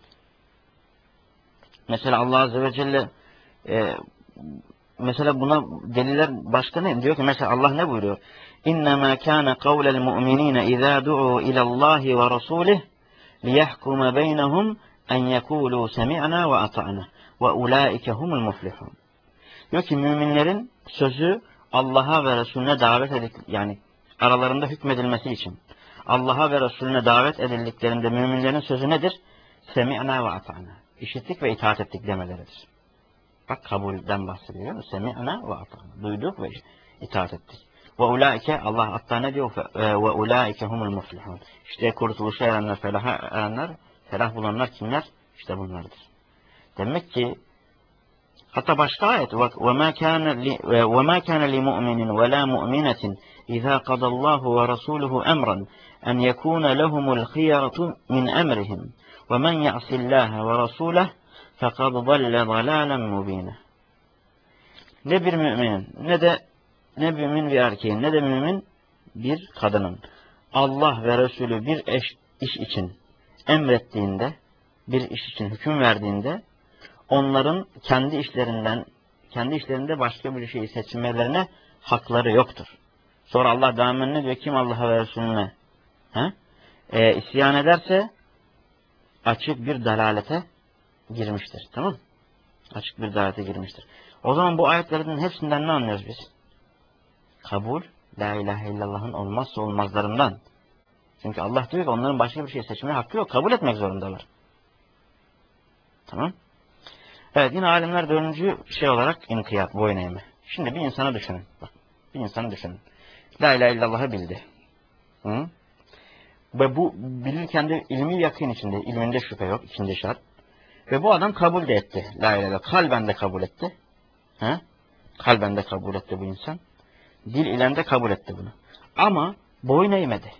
Mesela Allah Azze ve Celle e, mesela buna deliller başka ne? Diyor ki mesela Allah ne buyuruyor? İnnemâ kâne kavlel mu'minîne izâ du'û ilallâhi ve rasûlih liyahkume beynehum en yekûlû semi'nâ ve ata'nâ ve ulâike humul muflihûn. Diyor ki müminlerin sözü Allah'a ve Resulüne davet edildik, yani aralarında hükmedilmesi için Allah'a ve Resulüne davet edildiklerinde müminlerin sözü nedir? Semi'nâ ve ata'nâ. İşittik ve itaat ettik demeleridir. Bak kabulden bahsediyor. Semi'nâ ve ata'nâ. Duyduk ve itaat ettik. Ve ulaike Allah hatta ne diyor? Ve ulaike humul muflihun. İşte kurtuluşa erenler, felaha erenler, felah bulanlar kimler? İşte bunlardır. Demek ki hatta başka ayet ve ma kana ve ma kana li mu'minin ve la mu'minetin iza qadallahu ve rasuluhu emran en yekuna lehumul khiyaratu min emrihim ve men ya'sillaha ve rasulahu fekad dalle dalalan mubina. Ne bir müminin ne de ne mümin bir erkeğin ne de mümin bir kadının Allah ve Resulü bir eş, iş için emrettiğinde, bir iş için hüküm verdiğinde onların kendi işlerinden, kendi işlerinde başka bir şeyi seçmelerine hakları yoktur. Sonra Allah devam ne diyor? Kim Allah'a ve Resulüne he? E, isyan ederse açık bir dalalete girmiştir. Tamam mı? Açık bir dalalete girmiştir. O zaman bu ayetlerin hepsinden ne anlıyoruz biz? Kabul, la ilahe illallah'ın olmazsa olmazlarından. Çünkü Allah diyor ki onların başka bir şey seçmeye hakkı yok. Kabul etmek zorundalar. Tamam. Evet, yine alimler dördüncü şey olarak inkiyat, boyun eğme. Şimdi bir insana düşünün. Bak, bir insanı düşünün. La ilahe illallah'ı bildi. Hı? Ve bu bilirken de ilmi yakın içinde, ilminde şüphe yok, ikinci şart. Ve bu adam kabul de etti. La ilahe illallah. Kalben de kabul etti. He? Kalben de kabul etti bu insan. Dil ile de kabul etti bunu. Ama boyun eğmedi.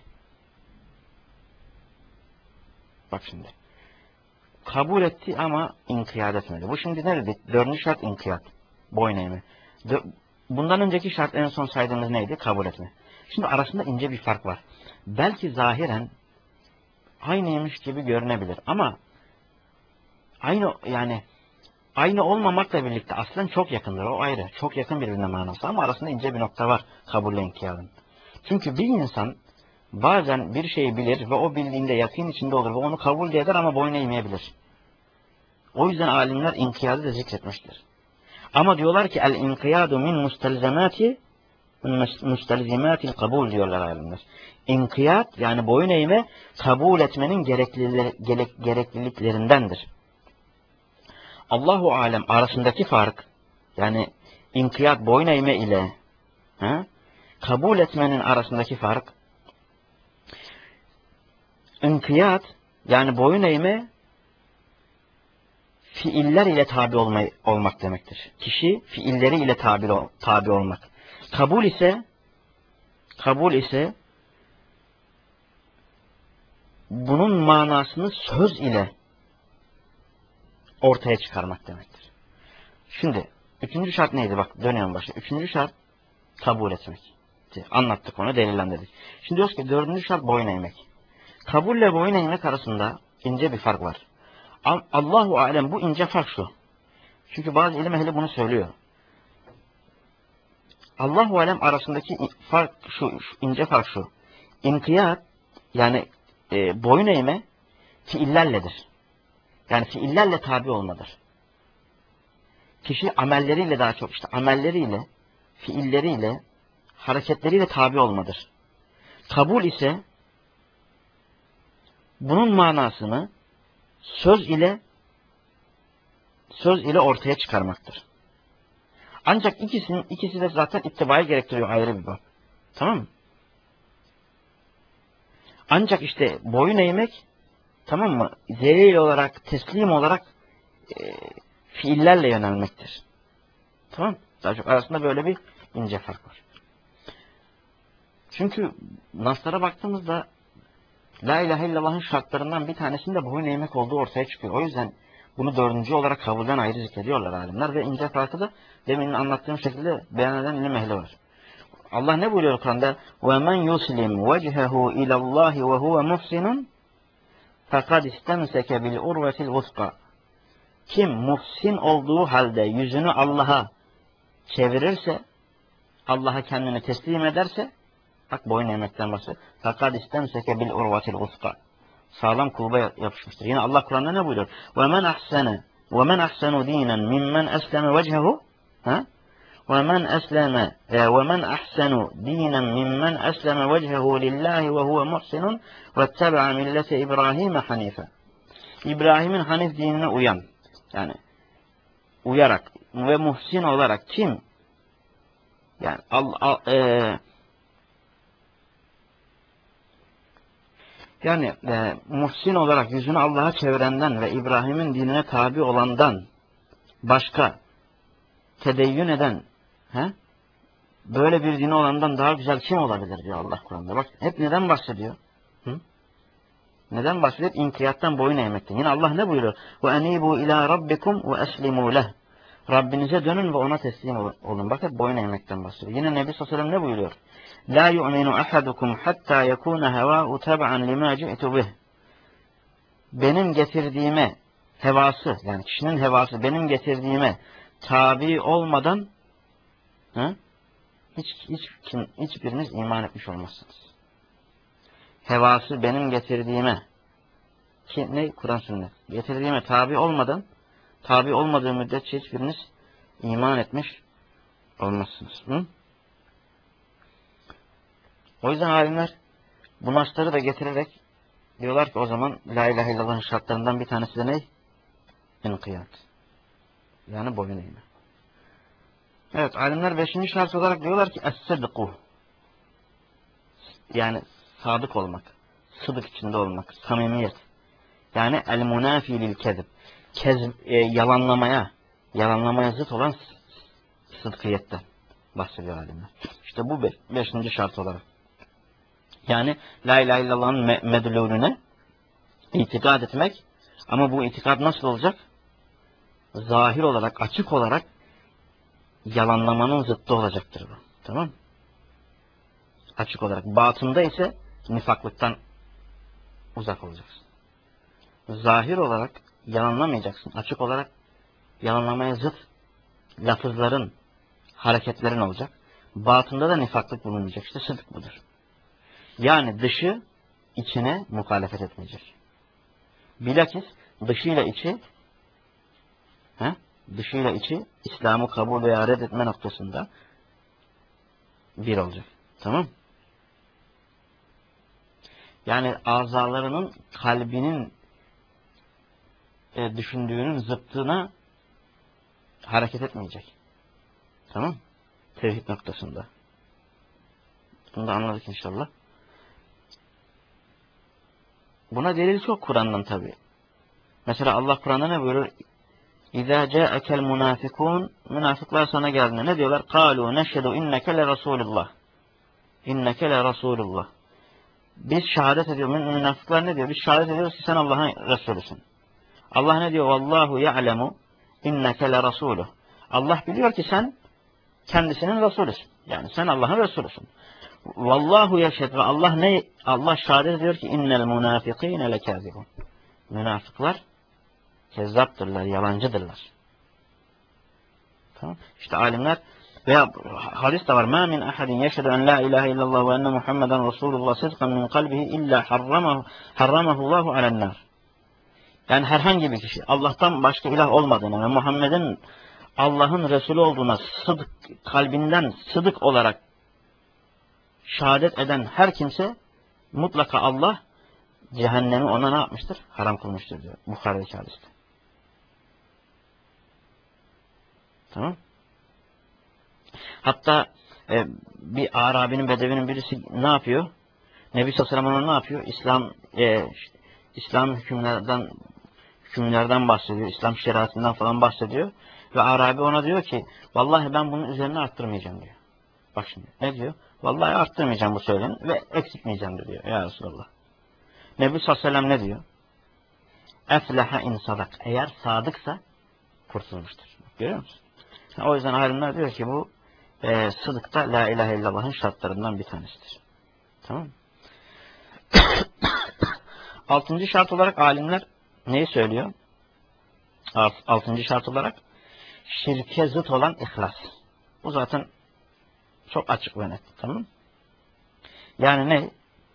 Bak şimdi. Kabul etti ama inkiyat etmedi. Bu şimdi nerede? Dördüncü şart inkiyat. Boyun eğme. Bundan önceki şart en son saydığımız neydi? Kabul etme. Şimdi arasında ince bir fark var. Belki zahiren aynıymış gibi görünebilir ama aynı yani aynı olmamakla birlikte aslında çok yakındır. O ayrı. Çok yakın birbirine manası ama arasında ince bir nokta var kabulle inkiyatın. Çünkü bir insan bazen bir şeyi bilir ve o bildiğinde yakın içinde olur ve onu kabul eder ama boyun eğmeyebilir. O yüzden alimler inkiyadı da zikretmiştir. Ama diyorlar ki el inkiyadu min mustelzemati müstelzimatil kabul diyorlar alimler. İnkiyat yani boyun eğme kabul etmenin gerekliliklerindendir. Allahu alem arasındaki fark yani inkiyat boyun eğme ile he, kabul etmenin arasındaki fark inkiyat yani boyun eğme fiiller ile tabi olmayı, olmak demektir. Kişi fiilleri ile tabi, tabi olmak. Kabul ise kabul ise bunun manasını söz ile ortaya çıkarmak demektir. Şimdi üçüncü şart neydi? Bak dönüyorum başa. Üçüncü şart kabul etmek. Anlattık onu, delillendirdik. Şimdi diyoruz ki dördüncü şart boyun eğmek. Kabulle boyun eğmek arasında ince bir fark var. Allahu alem bu ince fark şu. Çünkü bazı ilim ehli bunu söylüyor. Allahu alem arasındaki fark şu, şu ince fark şu. İnkiyat yani e, boyun eğme fiillerledir. Yani fiillerle tabi olmadır. Kişi amelleriyle daha çok işte amelleriyle, fiilleriyle, hareketleriyle tabi olmadır. Kabul ise bunun manasını söz ile söz ile ortaya çıkarmaktır. Ancak ikisinin ikisi de zaten ittibayı gerektiriyor ayrı bir bak. Tamam mı? Ancak işte boyun eğmek tamam mı? Zelil olarak, teslim olarak e, fiillerle yönelmektir. Tamam mı? Daha çok arasında böyle bir ince fark var. Çünkü naslara baktığımızda La ilahe illallah'ın şartlarından bir tanesinde boyun eğmek olduğu ortaya çıkıyor. O yüzden bunu dördüncü olarak kabulden ayrı zikrediyorlar alimler ve ince farkı da demin anlattığım şekilde beyan eden ilim ehli var. Allah ne buyuruyor Kur'an'da? وَمَنْ يُسْلِمْ وَجْهَهُ اِلَى اللّٰهِ وَهُوَ مُحْسِنٌ فَقَدْ اِسْتَمْسَكَ بِالْاُرْوَةِ الْوُثْقَى Kim muhsin olduğu halde yüzünü Allah'a çevirirse, Allah'a kendini teslim ederse, bak boyun eğmekten bahsediyor. فَقَدْ اِسْتَمْسَكَ بِالْاُرْوَةِ الْوُثْقَى Sağlam kulba yapışmıştır. Yine Allah Kur'an'da ne buyuruyor? وَمَنْ أَحْسَنَ وَمَنْ أَحْسَنُ دِينًا مِمَّنْ أَسْلَمَ وَجْهَهُ وَمَنْ أَسْلَمَ وَمَنْ أَحْسَنُ دِينًا مِمَّنْ أَسْلَمَ وَجْهَهُ لِلّٰهِ وَهُوَ مُحْسِنٌ وَاتَّبَعَ مِلَّةَ إِبْرَاهِيمَ حَنِيفًا İbrahim'in Hanif dinine uyan, yani uyarak ve muhsin olarak kim? Yani Allah, e, yani e, muhsin olarak yüzünü Allah'a çevirenden ve İbrahim'in dinine tabi olandan başka tedeyyün eden, he? Böyle bir dini olandan daha güzel kim olabilir diyor Allah Kur'an'da. Bak hep neden bahsediyor? Hı? Neden bahsediyor? İnkiyattan boyun eğmekten. Yine Allah ne buyuruyor? وَاَنِيبُوا اِلَى رَبِّكُمْ وَاَسْلِمُوا لَهُ Rabbinize dönün ve ona teslim olun. Bak hep boyun eğmekten bahsediyor. Yine Nebi sallallahu aleyhi ve sellem ne buyuruyor? لَا يُؤْمِنُ أَحَدُكُمْ حَتَّى يَكُونَ هَوَاءُ تَبْعًا لِمَا جِئْتُ بِهِ Benim getirdiğime hevası, yani kişinin hevası benim getirdiğime tabi olmadan hı? Hiç, hiç, kim, hiçbiriniz iman etmiş olmazsınız. Hevası benim getirdiğime ki ne? Kur'an sünnet. Getirdiğime tabi olmadan tabi olmadığı müddetçe hiçbiriniz iman etmiş olmazsınız. Hı? O yüzden alimler bu nasları da getirerek diyorlar ki o zaman La ilahe illallah'ın şartlarından bir tanesi de ne? İnkiyat. Yani boyun eğme. Evet, alimler beşinci şart olarak diyorlar ki es-sıdku. Yani sadık olmak, sıdık içinde olmak, samimiyet. Yani el-munafi lil kezib. Kez, e, yalanlamaya, yalanlamaya zıt olan sıdkıyetten bahsediyor alimler. İşte bu beş, beşinci şart olarak. Yani la ilahe illallah'ın me medlulüne itikad etmek, ama bu itikad nasıl olacak? Zahir olarak, açık olarak yalanlamanın zıttı olacaktır bu. Tamam mı? Açık olarak. Batında ise nifaklıktan uzak olacaksın. Zahir olarak yalanlamayacaksın. Açık olarak yalanlamaya zıt lafızların, hareketlerin olacak. Batında da nifaklık bulunmayacak. İşte sıdk budur. Yani dışı içine muhalefet etmeyecek. Bilakis dışıyla içi he? Dışıyla içi İslam'ı kabul veya reddetme noktasında bir olacak. Tamam. Yani azalarının kalbinin e, düşündüğünün zıttına hareket etmeyecek. Tamam. Tevhid noktasında. Bunu da anladık inşallah. Buna delil çok Kur'an'dan tabi. Mesela Allah Kur'an'da ne buyurur? İzâ câekel münâfikûn, münafıklar sana geldiğinde ne diyorlar? Kâlû neşhedû inneke le rasûlullah. İnneke le rasûlullah. Biz şehadet ediyoruz. Münafıklar ne diyor? Biz şehadet ediyoruz ki sen Allah'ın Resulüsün. Allah ne diyor? Vallahu ya'lemu inneke le rasûluh. Allah biliyor ki sen kendisinin Resulüsün. Yani sen Allah'ın Resulüsün. Vallahu yeşhed ve Allah ne? Allah şehadet ediyor ki innel münâfikîne lekâzibun. Münafıklar kezzaptırlar, yalancıdırlar. Tamam. İşte alimler veya hadis de var. Ma min ahadin yeşhedü en la ilahe illallah ve enne Muhammeden Resulullah sıdkan min kalbihi illa harramahu harramahullahu alennar. Yani herhangi bir kişi Allah'tan başka ilah olmadığına ve Muhammed'in Allah'ın Resulü olduğuna sıdık, kalbinden sıdık olarak şehadet eden her kimse mutlaka Allah cehennemi ona ne yapmıştır? Haram kılmıştır diyor. Bukhari'deki hadiste. Tamam. Hatta e, bir Arabinin, Bedevinin birisi ne yapıyor? Nebi sallallahu aleyhi ve sellem ona ne yapıyor? İslam e, İslam hükümlerden hükümlerden bahsediyor. İslam şeriatından falan bahsediyor. Ve Arabi ona diyor ki vallahi ben bunun üzerine arttırmayacağım diyor. Bak şimdi ne diyor? Vallahi arttırmayacağım bu söyleni ve eksiltmeyeceğim diyor ya Resulallah. Nebi sallallahu aleyhi ve sellem ne diyor? Efleha in sadak. Eğer sadıksa kurtulmuştur. Görüyor musun? O yüzden alimler diyor ki bu e, sıdıkta la ilahe illallah'ın şartlarından bir tanesidir. Tamam mı? Altıncı şart olarak alimler neyi söylüyor? Altıncı şart olarak şirke zıt olan ihlas. Bu zaten çok açık ve net. Tamam. Yani ne?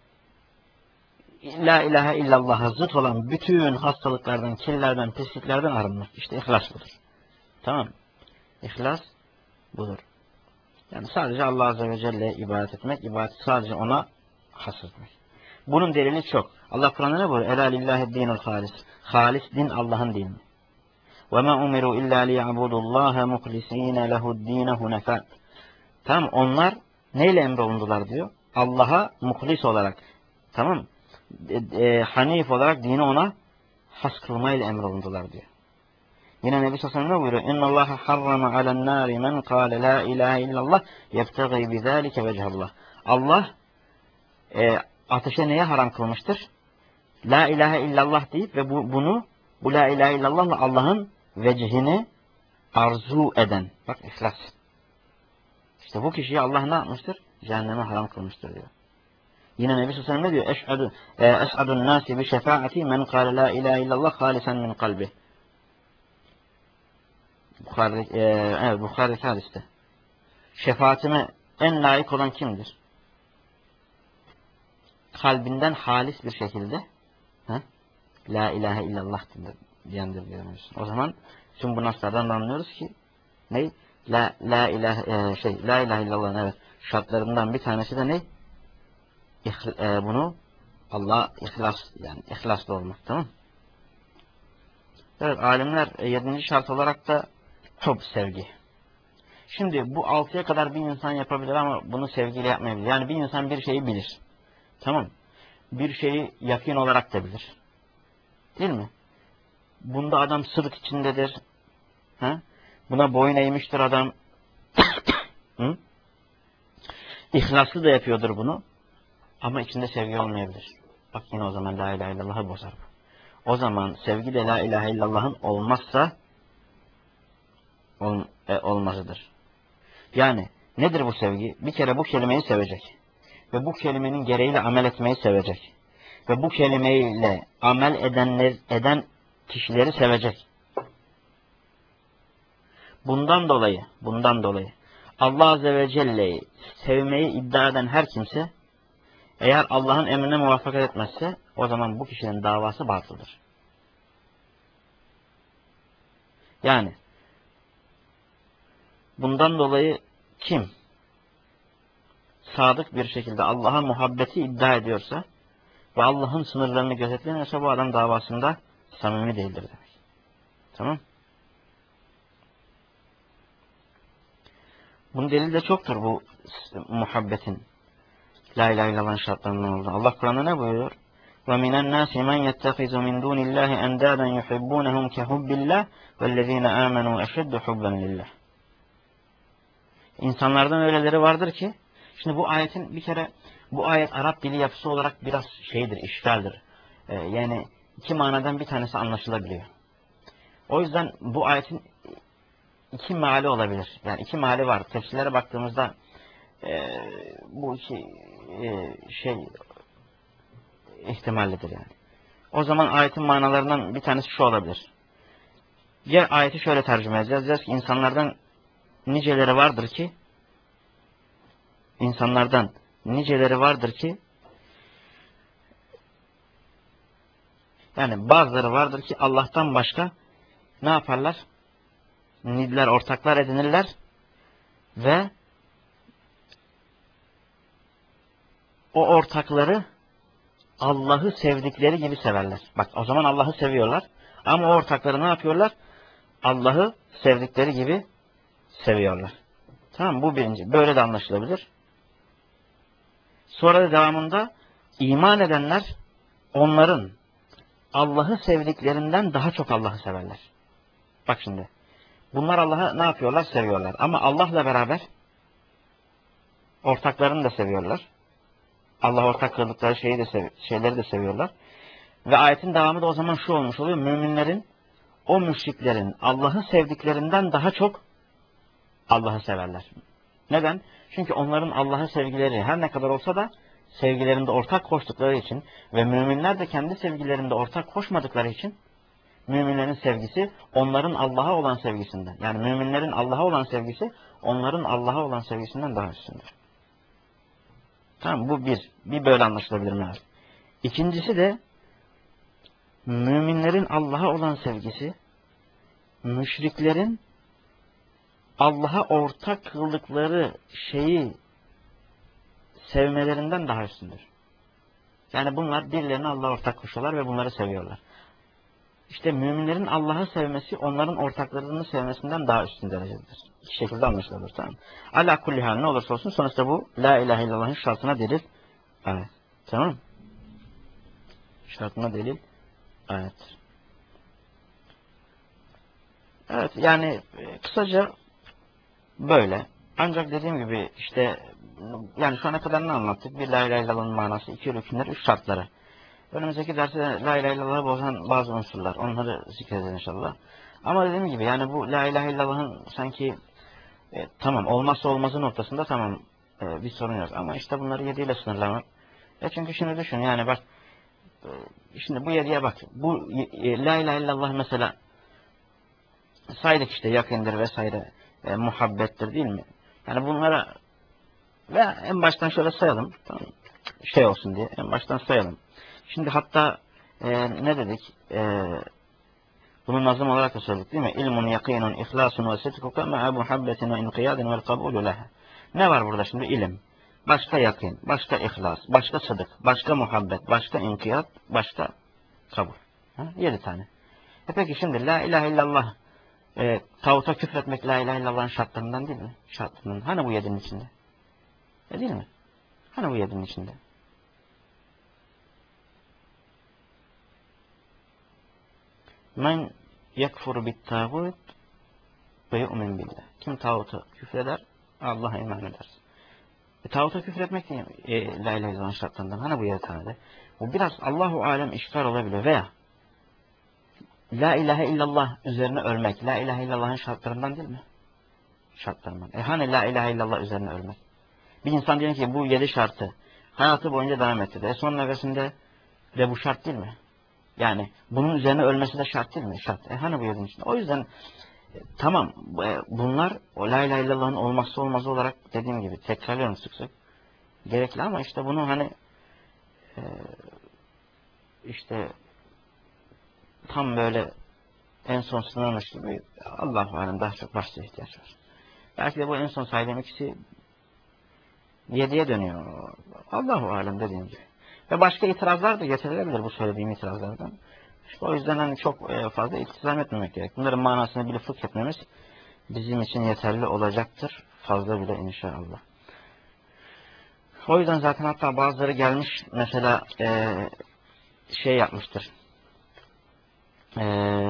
La ilahe illallah'a zıt olan bütün hastalıklardan, kirlerden, pisliklerden arınmak. İşte ihlas budur. Tamam. İhlas budur. Yani sadece Allah Azze ve Celle'ye ibadet etmek, ibadet sadece ona has etmek. Bunun delili çok. Allah Kur'an'da ne buyuruyor? Ela lillahi dinul halis. Halis din Allah'ın dini. Ve ma umiru illa liya'budullaha muhlisine lehu'd-dine hunefa. Tamam, onlar neyle emrolundular diyor? Allah'a muhlis olarak, tamam, e, e, hanif olarak dini ona has kılmayla emrolundular diyor. Yine Nebi sallallahu aleyhi ve sellem ne buyuruyor? İnna Allaha harrama alen nari men kâle la ilahe illallah yebtegi bizâlike vechallah. Allah e, ateşe neye haram kılmıştır? La ilahe illallah deyip ve bu, bunu bu la ilahe illallahla Allah'ın vecihini arzu eden. Bak ihlas. İşte bu kişiyi Allah ne yapmıştır? Cehenneme haram kılmıştır diyor. Yine Nebi sallallahu aleyhi ve sellem ne diyor? Eşhedü eşhedun nâsi bi şefaati men kâle la ilahe illallah hâlisen min kalbi. Bukhari, e, evet Bukhari'deki hadiste. Şefaatime en layık olan kimdir? Kalbinden halis bir şekilde he? La ilahe illallah diyendir diyoruz. O zaman tüm bu naslardan anlıyoruz ki ne? La, la ilahe e, şey la ilahe illallah'ın evet şartlarından bir tanesi de ne? İh, e, bunu Allah ihlas yani ihlaslı olmak, tamam? Evet, alimler e, yedinci şart olarak da hub, sevgi. Şimdi bu altıya kadar bir insan yapabilir ama bunu sevgiyle yapmayabilir. Yani bir insan bir şeyi bilir. Tamam. Bir şeyi yakin olarak da bilir. Değil mi? Bunda adam sıdk içindedir. Ha? Buna boyun eğmiştir adam. Hı? İhlaslı da yapıyordur bunu. Ama içinde sevgi olmayabilir. Bak yine o zaman la ilahe illallah'ı bozar bu. O zaman sevgi de la ilahe illallah'ın olmazsa ol, e, olmazıdır. Yani nedir bu sevgi? Bir kere bu kelimeyi sevecek. Ve bu kelimenin gereğiyle amel etmeyi sevecek. Ve bu kelimeyle amel edenler, eden kişileri sevecek. Bundan dolayı, bundan dolayı Allah Azze ve Celle'yi sevmeyi iddia eden her kimse eğer Allah'ın emrine muvaffakat etmezse o zaman bu kişinin davası batıldır. Yani bundan dolayı kim sadık bir şekilde Allah'a muhabbeti iddia ediyorsa ve Allah'ın sınırlarını gözetlemiyorsa bu adam davasında samimi değildir demek. Tamam. Bunun delili de çoktur bu muhabbetin. La ilahe illallah'ın şartlarından olduğu. Allah Kur'an'da ne buyuruyor? وَمِنَ النَّاسِ مَنْ يَتَّخِذُ مِنْ دُونِ اللّٰهِ اَنْدَادًا يُحِبُّونَهُمْ كَحُبِّ اللّٰهِ وَالَّذ۪ينَ آمَنُوا اَشَدُّ حُبًّا لِلّٰهِ. İnsanlardan öyleleri vardır ki, şimdi bu ayetin bir kere, bu ayet Arap dili yapısı olarak biraz şeydir, işgaldir. Ee, yani iki manadan bir tanesi anlaşılabiliyor. O yüzden bu ayetin iki meali olabilir. Yani iki meali var. Tefsirlere baktığımızda e, bu iki e, şey ihtimallidir yani. O zaman ayetin manalarından bir tanesi şu olabilir. Ya ayeti şöyle tercüme edeceğiz. Diyeceğiz ki insanlardan niceleri vardır ki insanlardan niceleri vardır ki yani bazıları vardır ki Allah'tan başka ne yaparlar? Nidler, ortaklar edinirler ve o ortakları Allah'ı sevdikleri gibi severler. Bak o zaman Allah'ı seviyorlar. Ama o ortakları ne yapıyorlar? Allah'ı sevdikleri gibi seviyorlar. Tamam, bu birinci. Böyle de anlaşılabilir. Sonra da devamında iman edenler onların Allah'ı sevdiklerinden daha çok Allah'ı severler. Bak şimdi. Bunlar Allah'ı ne yapıyorlar? Seviyorlar. Ama Allah'la beraber ortaklarını da seviyorlar. Allah ortak kıldıkları şeyi de sev şeyleri de seviyorlar. Ve ayetin devamı da o zaman şu olmuş oluyor. Müminlerin o müşriklerin Allah'ı sevdiklerinden daha çok Allah'ı severler. Neden? Çünkü onların Allah'ı sevgileri her ne kadar olsa da sevgilerinde ortak koştukları için ve müminler de kendi sevgilerinde ortak koşmadıkları için müminlerin sevgisi onların Allah'a olan sevgisinden. Yani müminlerin Allah'a olan sevgisi onların Allah'a olan sevgisinden daha üstündür. Tamam, bu bir. Bir böyle anlaşılabilir mi? İkincisi de müminlerin Allah'a olan sevgisi müşriklerin Allah'a ortak kıldıkları şeyi sevmelerinden daha üstündür. Yani bunlar birilerine Allah'a ortak koşuyorlar ve bunları seviyorlar. İşte müminlerin Allah'ı sevmesi onların ortaklarını sevmesinden daha üstün derecededir. İki şekilde anlaşılır. Tamam. Ala kulli hal ne olursa olsun sonuçta bu la ilahe illallah'ın şartına delil. Evet. Tamam. Şartına delil. Evet. Evet yani kısaca böyle. Ancak dediğim gibi işte yani şu ana kadar ne anlattık? Bir la ilahe illallah'ın manası, iki rükünler, üç şartları. Önümüzdeki derste la ilahe illallah'ı bozan bazı unsurlar. Onları zikredeceğiz inşallah. Ama dediğim gibi yani bu la ilahe illallah'ın sanki e, tamam olmazsa olmazı noktasında tamam e, bir sorun yok. Ama işte bunları yediyle sınırlamak. E çünkü şimdi düşün yani bak e, şimdi bu yediye bak. Bu e, la ilahe illallah mesela saydık işte yakındır vesaire e, muhabbettir değil mi? Yani bunlara ve en baştan şöyle sayalım. Tamam, şey olsun diye en baştan sayalım. Şimdi hatta e, ne dedik? E, bunu nazım olarak da söyledik değil mi? İlmun, yakinun, ihlasun ve sidkuka ma'a muhabbetin ve inqiyadin vel kabulü leha. Ne var burada şimdi? İlim. Başka yakin, başka ihlas, başka sıdık, başka muhabbet, başka inkiyat, başka kabul. Ha? Yedi tane. E peki şimdi la ilahe illallah e, tağuta küfretmek la ilahe illallah'ın şartlarından değil mi? Şartlarından. Hani bu yedinin içinde? E değil mi? Hani bu yedinin içinde? Men yekfur bit tağut ve yu'min billah. Kim tağuta küfreder, Allah'a iman eder. E, tağuta küfretmek değil mi? E, la ilahe illallah'ın şartlarından. Hani bu yedi tane de? Bu biraz Allahu alem işgal olabiliyor veya la ilahe illallah üzerine ölmek, la ilahe illallah'ın şartlarından değil mi? Şartlarından. E hani la ilahe illallah üzerine ölmek? Bir insan diyor ki bu yedi şartı hayatı boyunca devam etti de. E son nefesinde de bu şart değil mi? Yani bunun üzerine ölmesi de şart değil mi? Şart. E hani bu yedinin içinde? O yüzden e, tamam e, bunlar o la ilahe illallah'ın olmazsa olmazı olarak dediğim gibi tekrarlıyorum sık sık. Gerekli ama işte bunu hani e, işte tam böyle en son sınırmış gibi Allah-u alem daha çok bahse ihtiyaç var. Belki de bu en son saydığım ikisi Yediye dönüyor. Allahu alem dediğim gibi. Ve başka itirazlar da getirilebilir bu söylediğim itirazlardan. İşte o yüzden hani çok fazla iltizam etmemek gerek. Bunların manasını bilip fıkh etmemiz bizim için yeterli olacaktır. Fazla bile inşallah. O yüzden zaten hatta bazıları gelmiş mesela e, şey yapmıştır. E,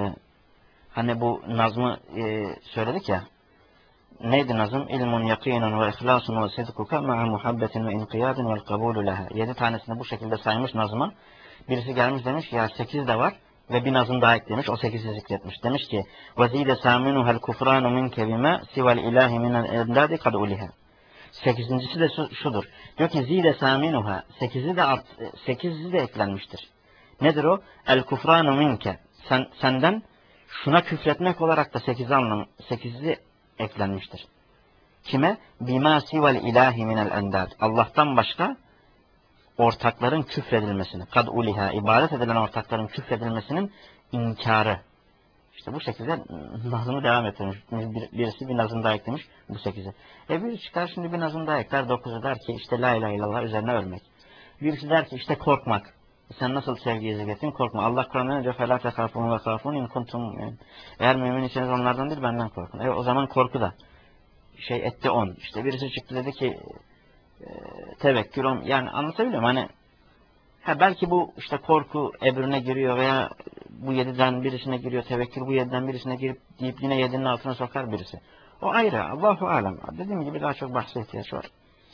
hani bu nazmı e, söyledik ya. Neydi nazım? İlmun yakinun ve ihlasun ve sidkuka ma'a muhabbetin ve inkiyadin vel kabulü leha. Yedi tanesini bu şekilde saymış nazıma. Birisi gelmiş demiş ki ya sekiz de var ve bir nazım daha eklemiş. O sekizi zikretmiş. Demiş ki وَزِيدَ سَامِنُهَا الْكُفْرَانُ مِنْكَ بِمَا سِوَ الْاِلَٰهِ مِنَ الْاَنْدَادِ قَدْ اُلِهَا. Sekizincisi de şudur. Diyor ki zide saminuha. Sekizi de art, sekizi de eklenmiştir. Nedir o? El kufranu minke. Sen, senden şuna küfretmek olarak da sekizi anlam, sekizi eklenmiştir. Kime? Bima sivel ilahi minel endad. Allah'tan başka ortakların küfredilmesini. Kad uliha. İbadet edilen ortakların küfredilmesinin inkarı. İşte bu şekilde nazımı devam ettirmiş. Bir, birisi bir nazım daha eklemiş bu sekize. E biri çıkar şimdi bir nazım daha ekler. Dokuzu der ki işte la ilahe illallah üzerine ölmek. Birisi der ki işte korkmak. Sen nasıl sevgiyi zikrettin? Korkma. Allah Kur'an'dan önce فَلَا تَخَافُونَ وَخَافُونَ اِنْ كُنْتُمْ. Eğer müminseniz onlardan değil benden korkun. E o zaman korku da. Şey etti on. İşte birisi çıktı dedi ki e, tevekkül on. Yani anlatabiliyor muyum? Hani ha belki bu işte korku ebrine giriyor veya bu yediden birisine giriyor, tevekkül bu yediden birisine girip deyip yine yedinin altına sokar birisi. O ayrı. Allahu alem. Dediğim gibi daha çok bahse ihtiyaç var.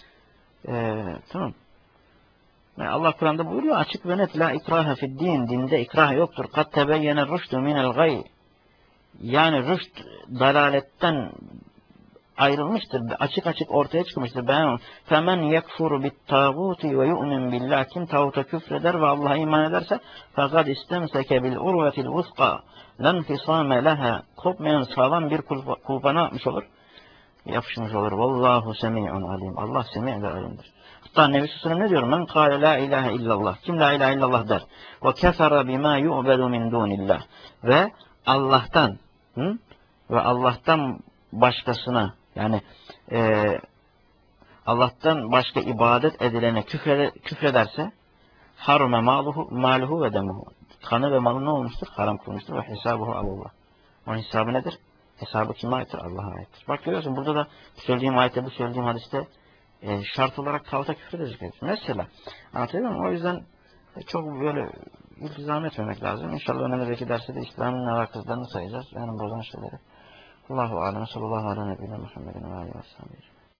Ee, tamam. Yani Allah Kur'an'da buyuruyor açık ve net la ikraha fid din. Dinde ikrah yoktur. Kad tebeyyene rüştü minel gay. Yani rüşt dalaletten ayrılmıştır. Açık açık ortaya çıkmıştır. Ben femen yekfuru bit tağuti ve yu'min billah. Kim tağuta küfreder ve Allah'a iman ederse fakat istemseke bil urvetil vuska len fisame leha. Kopmayan sağlam bir kulpa ne yapmış olur? Yapışmış olur. Vallahu semi'un alim. Allah semi' ve alimdir. Hatta Nebi Sallallahu ne diyor? Men kâle la ilahe illallah. Kim la ilahe illallah der. Ve kefere bima yu'bedu min dunillah. Ve Allah'tan hı? ve Allah'tan başkasına yani e, Allah'tan başka ibadet edilene küfrede, küfrederse harume maluhu, maluhu ve demuhu. Kanı ve malı ne olmuştur? Haram kılmıştır ve hesabuhu Allah. Onun hesabı nedir? Hesabı kime aittir? Allah'a aittir. Bak görüyorsun burada da söylediğim ayette bu söylediğim hadiste e, şart olarak tağuta küfredecek. Mesela anlatabiliyor muyum? O yüzden e, çok böyle iltizam etmemek lazım. İnşallah önümüzdeki derste de İslam'ın nevakızlarını sayacağız. Yani bozan şeyleri. Allahu alem sallallahu aleyhi ve sellem Muhammedin ve aleyhi ve sellem.